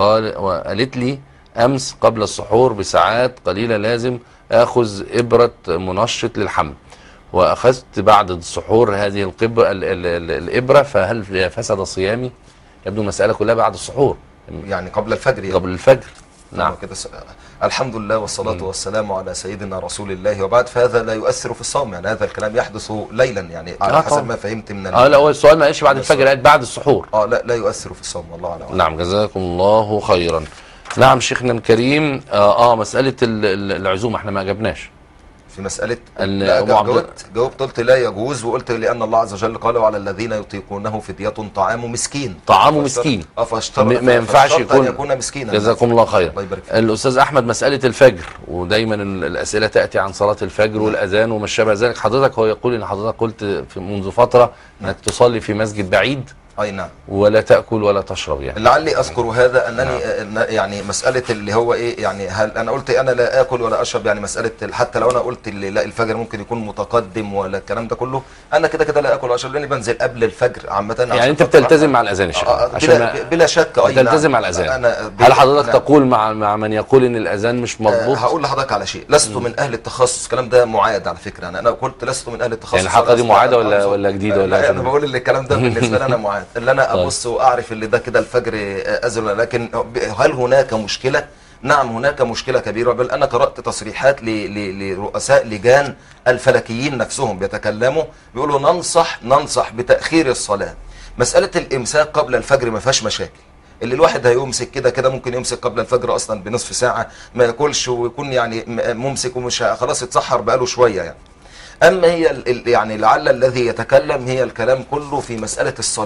وقالت لي أمس قبل السحور بساعات قليلة لازم آخذ إبرة منشط للحمل، وأخذت بعد السحور هذه الإبرة، فهل فسد صيامي؟ يبدو المسألة كلها بعد السحور، يعني قبل الفجر يعني. قبل الفجر. نعم كده. الحمد لله والصلاة والسلام على سيدنا رسول الله وبعد. فهذا لا يؤثر في الصوم، يعني هذا الكلام يحدث ليلا، يعني على حسب ما فهمت من لا هو السؤال ما قالش بعد الفجر، قال بعد السحور. لا يؤثر في الصوم، والله اعلم. نعم جزاكم الله خيرا. نعم شيخنا الكريم. مسألة العزومة احنا ما جبناش في مسألة. لا جاوبت قلت لا يجوز، وقلت لأن الله عز وجل قال وعلى الذين يطيقونه فدية طعام مسكين. مسكين. ما ينفعش يكون مسكينا. جزاكم الله خيرا. الأستاذ أحمد مسألة الفجر، ودايما الأسئلة تأتي عن صلاة الفجر والأذان وما شابه ذلك. حضرتك هو يقول إن حضرتك قلت منذ فترة إنك تصلي في مسجد بعيد. أي نعم. ولا تأكل ولا تشرب يعني. لعلي أذكر هذا أنني يعني مسألة اللي هو إيه، يعني هل أنا قلت أنا لا آكل ولا أشرب، يعني مسألة حتى لو أنا قلت اللي لا الفجر ممكن يكون متقدم ولا الكلام ده كله، أنا كده لا آكل ولا أشرب، لأني بنزل قبل الفجر عامة. يعني أنت بتلتزم مع الأذان الشيخ؟ بلا شك. بتلتزم مع الأذان. هل حضرتك تقول مع من يقول إن الأذان مش مضبوط؟ هقول لحضرتك على شيء، لست من أهل التخصص، الكلام ده معاد على فكرة. أنا قلت لست من أهل التخصص. يعني الحلقة دي معادة ولا جديدة ولا؟ أنا بقول اللي الكلام ده بالنسبة لي أنا معاد، اللي أنا أبص واعرف اللي ده كده الفجر اذن. لكن هل هناك مشكله؟ نعم هناك مشكله كبيره، بل انا قرات تصريحات لرؤساء لجان الفلكيين نفسهم بيتكلموا، بيقولوا ننصح بتاخير الصلاه. مساله الامساك قبل الفجر ما فيهاش مشاكل، اللي الواحد هيمسك كده ممكن يمسك قبل الفجر اصلا بنصف ساعه ما ياكلش، ويكون يعني ممسك ومش خلاص يتسحر بقاله شويه يعني. اما هي يعني لعل الذي يتكلم هي الكلام كله في مساله الصلاه،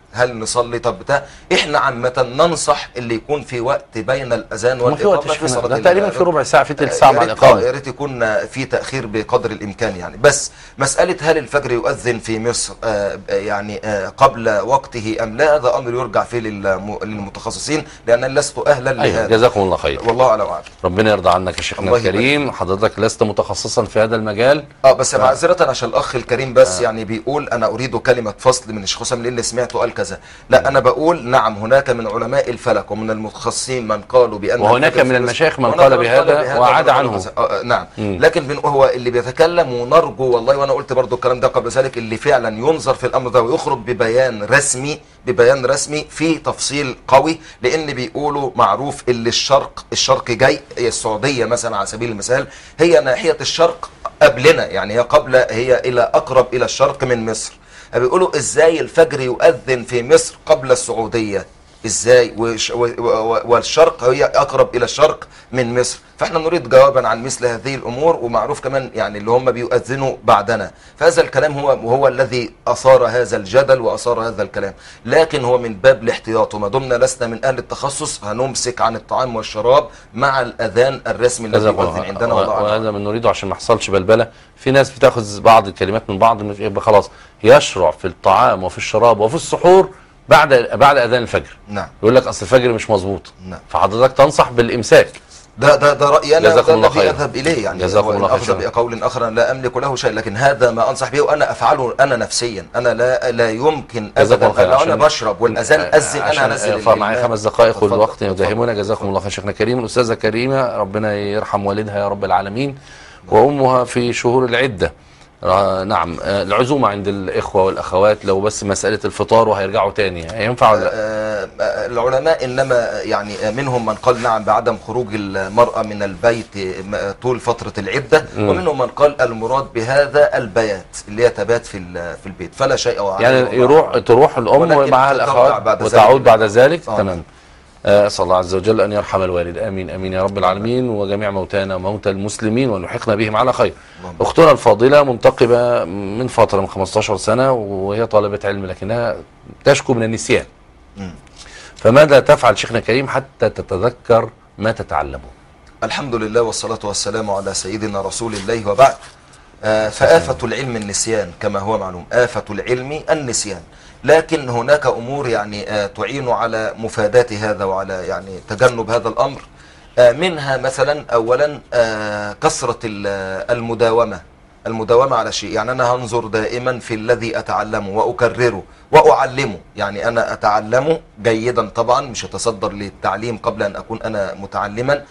هل نصلي طب بتاع. احنا عامه ننصح اللي يكون في وقت بين الاذان ما في وقت والاقامه في صلاه ده تقريبا في ربع ساعه، في تلت ساعه مع الاقامه. يا ريت يكون في تاخير بقدر الامكان يعني. بس مساله هل الفجر يؤذن في مصر يعني قبل وقته ام لا، هذا امر يرجع فيه للمتخصصين، لان لست اهلا لهذا. أيوة، جزاكم الله خير. والله اعلم. ربنا يرضى عنك يا شيخنا الكريم. حضرتك لست متخصصا في هذا المجال. بس معذره عشان الاخ الكريم بس يعني بيقول انا اريد كلمه فصل من الشيخ حسام لان سمعته قال كذا. لا انا بقول نعم، هناك من علماء الفلك ومن المتخصصين من قالوا بان، وهناك من المشايخ من قال بهذا وعاد عنه. نعم. لكن هو اللي بيتكلم، ونرجو والله وانا قلت برضو الكلام ده قبل ذلك، اللي فعلا ينظر في الامر ده ويخرج ببيان رسمي في تفصيل قوي، لان بيقولوا معروف اللي الشرق جاي، السعوديه مثلا على سبيل المثال هي ناحيه الشرق قبلنا، يعني هي الى اقرب الى الشرق من مصر. بيقولوا ازاي الفجر يؤذن في مصر قبل السعوديه؟ ازاي والشرق هي اقرب الى الشرق من مصر؟ فاحنا نريد جوابا عن مثل هذه الامور. ومعروف كمان يعني اللي هم بيؤذنوا بعدنا، فهذا الكلام هو الذي اثار هذا الجدل واثار هذا الكلام. لكن هو من باب الاحتياط، وما دمنا لسنا من اهل التخصص هنمسك عن الطعام والشراب مع الاذان الرسمي الذي يؤذن عندنا. وهذا من نريده عشان ما يحصلش بلبله. في ناس بتاخذ بعض الكلمات من بعض، يبقى خلاص يشرع في الطعام وفي الشراب وفي السحور بعد اذان الفجر. نعم. يقول لك اصل الفجر مش مظبوط. نعم. فحضرتك تنصح بالامساك. ده رايي انا، جزاكم الله الذي خير. اذهب اليه يعني. جزاكم الله خير. اخذ بقول اخر لا املك له شيء، لكن هذا ما انصح به وانا افعله انا نفسيا. انا لا يمكن ابدا لو انا بشرب والاذان اذن انا انزل. معايا 5 دقائق والوقت يداهمنا. جزاكم الله خير شيخنا الكريم. الاستاذه كريمه ربنا يرحم والدها يا رب العالمين، وامها في شهور العده. نعم. العزومة عند الإخوة والأخوات، لو بس مسألة الفطار وهيرجعوا تاني ينفع ولا لا؟ العلماء إنما يعني منهم من قال نعم بعدم خروج المرأة من البيت طول فترة العدة، ومنهم من قال المراد بهذا البيات اللي هي تبات في البيت، فلا شيء يعني تروح الأم ومعها الأخوات وتعود بعد ذلك. تمام. أسأل الله عز وجل أن يرحم الوالد. آمين آمين يا رب العالمين، وجميع موتانا وموتى المسلمين ونلحقنا بهم على خير. أختنا الفاضلة منتقبة من فترة من 15 سنة وهي طالبة علم، لكنها تشكو من النسيان. فماذا تفعل شيخنا الكريم حتى تتذكر ما تتعلمه؟ الحمد لله والصلاة والسلام على سيدنا رسول الله، وبعد. فآفة العلم النسيان كما هو معلوم، آفة العلم النسيان. لكن هناك أمور يعني تعين على مفاداة هذا وعلى يعني تجنب هذا الأمر. منها مثلا أولا كثرة المداومة على شيء. يعني أنا هنظر دائما في الذي أتعلمه وأكرره وأعلمه. يعني أنا أتعلمه جيدا طبعا، مش أتصدر للتعليم قبل أن أكون أنا متعلما.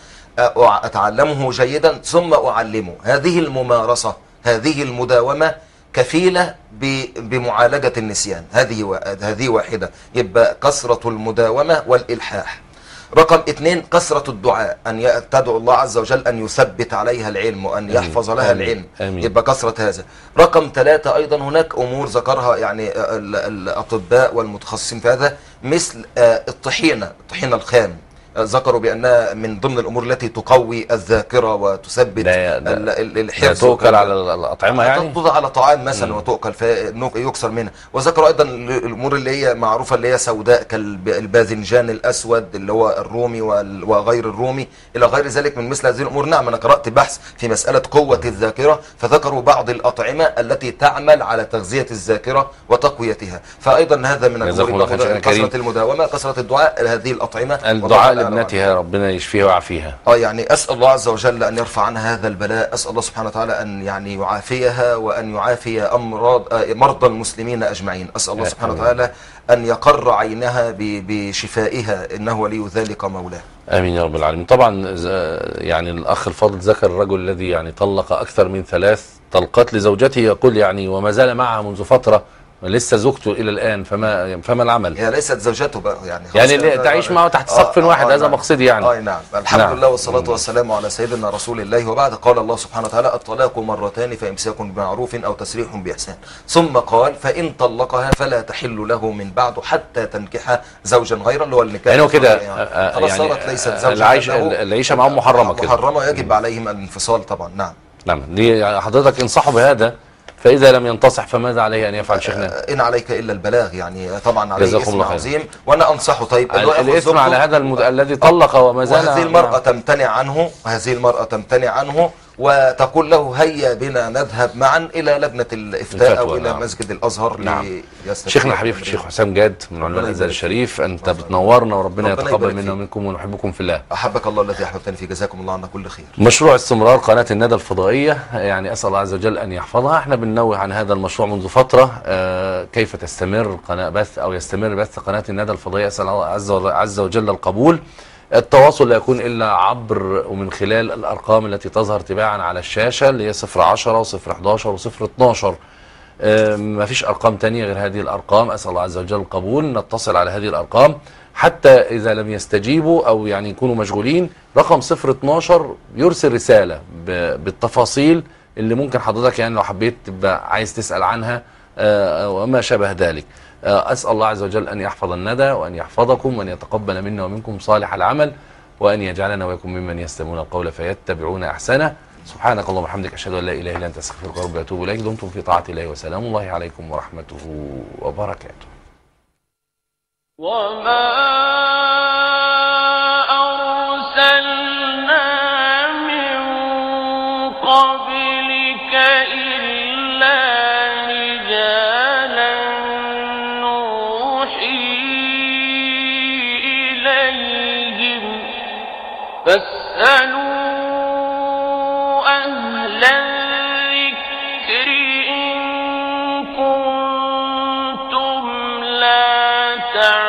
أتعلمه جيدا ثم أعلمه. هذه الممارسة، هذه المداومة كفيلة بمعالجة النسيان. هذه واحدة. يبقى كثرة المداومة والإلحاح. رقم 2 كثرة الدعاء، أن تدعو الله عز وجل أن يثبت عليها العلم وأن يحفظ لها العلم. يبقى كثرة هذا. رقم 3 أيضا هناك أمور ذكرها يعني الأطباء والمتخصصين في هذا، مثل الطحينة الخام. ذكروا بأنها من ضمن الأمور التي تقوي الذاكرة وتثبت الحفظ. تؤكل على الأطعمة يعني؟ توضع على طعام مثلا وتؤكل يكسر منها. وذكروا أيضا الأمور اللي هي معروفة اللي هي سوداء كالباذنجان الأسود اللي هو الرومي وغير الرومي إلى غير ذلك من مثل هذه الأمور. نعم أنا قرأت بحث في مسألة قوة الذاكرة، فذكروا بعض الأطعمة التي تعمل على تغذية الذاكرة وتقويتها. فأيضا هذا من الأمور. كثرة المداومة، كثرة الدعاء، هذه الأطعمة. الدعاء لابنتها ربنا يشفيها ويعافيها. يعني أسأل الله عز وجل أن يرفع عنها هذا البلاء. أسأل الله سبحانه وتعالى أن يعني يعافيها وأن يعافي مرضى المسلمين أجمعين. أسأل الله سبحانه وتعالى أن يقر عينها بشفائها، إنه ولي ذلك مولاه. آمين يا رب العالمين. طبعا يعني الأخ الفاضل ذكر الرجل الذي يعني طلق أكثر من 3 طلقات لزوجته، يقول يعني وما زال معها منذ فترة، لسه زوجته الى الان، فما العمل؟ هي ليست زوجته بقى يعني تعيش معه تحت سقف واحد. هذا مقصدي يعني. نعم. الحمد لله والصلاه والسلام على سيدنا رسول الله، وبعد. قال الله سبحانه وتعالى الطلاق مرتان فامساك بمعروف او تسريح باحسان. ثم قال فان طلقها فلا تحل له من بعد حتى تنكح زوجا غيره، اللي هو النكاح. يعني كده يعني صارت ليست زوجا، العيشه معهم محرمه كده. محرمه، يجب عليهم الانفصال طبعا. نعم. دي حضرتك انصحوا بهذا فإذا لم ينتصح فماذا عليه أن يفعل شيخنا؟ إن عليك إلا البلاغ، يعني طبعا عليه جزاكم اسم الله خير. عظيم. وأنا أنصحه طيب إنه يأخذ الاسم زوجته على هذا الذي طلق وما زال. وهذه المرأة تمتنع عنه، وهذه المرأة تمتنع عنه وتقول له هيا بنا نذهب معا إلى لجنة الإفتاء أو إلى مسجد الأزهر. نعم. شيخنا الحبيب الشيخ حسام جاد من علماء الأزهر الشريف، أنت بتنورنا وربنا يتقبل منا ومنكم ونحبكم في الله. أحبك الله الذي أحببتني فيه، جزاكم الله عنا كل خير. مشروع استمرار قناة الندى الفضائية، يعني أسأل الله عز وجل أن يحفظها. احنا بننوه عن هذا المشروع منذ فترة، كيف تستمر قناة بث أو يستمر بث قناة الندى الفضائية. أسأل الله عز وجل القبول. التواصل لا يكون إلا عبر ومن خلال الأرقام التي تظهر تباعا على الشاشة، اللي هي 010 و011 و012. ما فيش أرقام تانية غير هذه الأرقام. أسأل الله عز وجل القبول. نتصل على هذه الأرقام حتى إذا لم يستجيبوا أو يعني يكونوا مشغولين، رقم 012 يرسل رسالة بالتفاصيل اللي ممكن حضرتك يعني لو حبيت تبقى عايز تسأل عنها وما شابه ذلك. أسأل الله عز وجل أن يحفظ الندى وأن يحفظكم وأن يتقبل منا ومنكم صالح العمل، وأن يجعلنا ويكم ممن يستمعون القول فيتبعون أحسنه. سبحانك اللهم وبحمدك، أشهد أن لا إله إلا أنت، أستغفرك وأتوب إليك. دمتم في طاعة الله، وسلام الله عليكم ورحمته وبركاته. وما أرسلنا من قبلك إلا رجالا نوحي إليهم فاسألوا أهل الذكر إن كنتم لا تعلمون.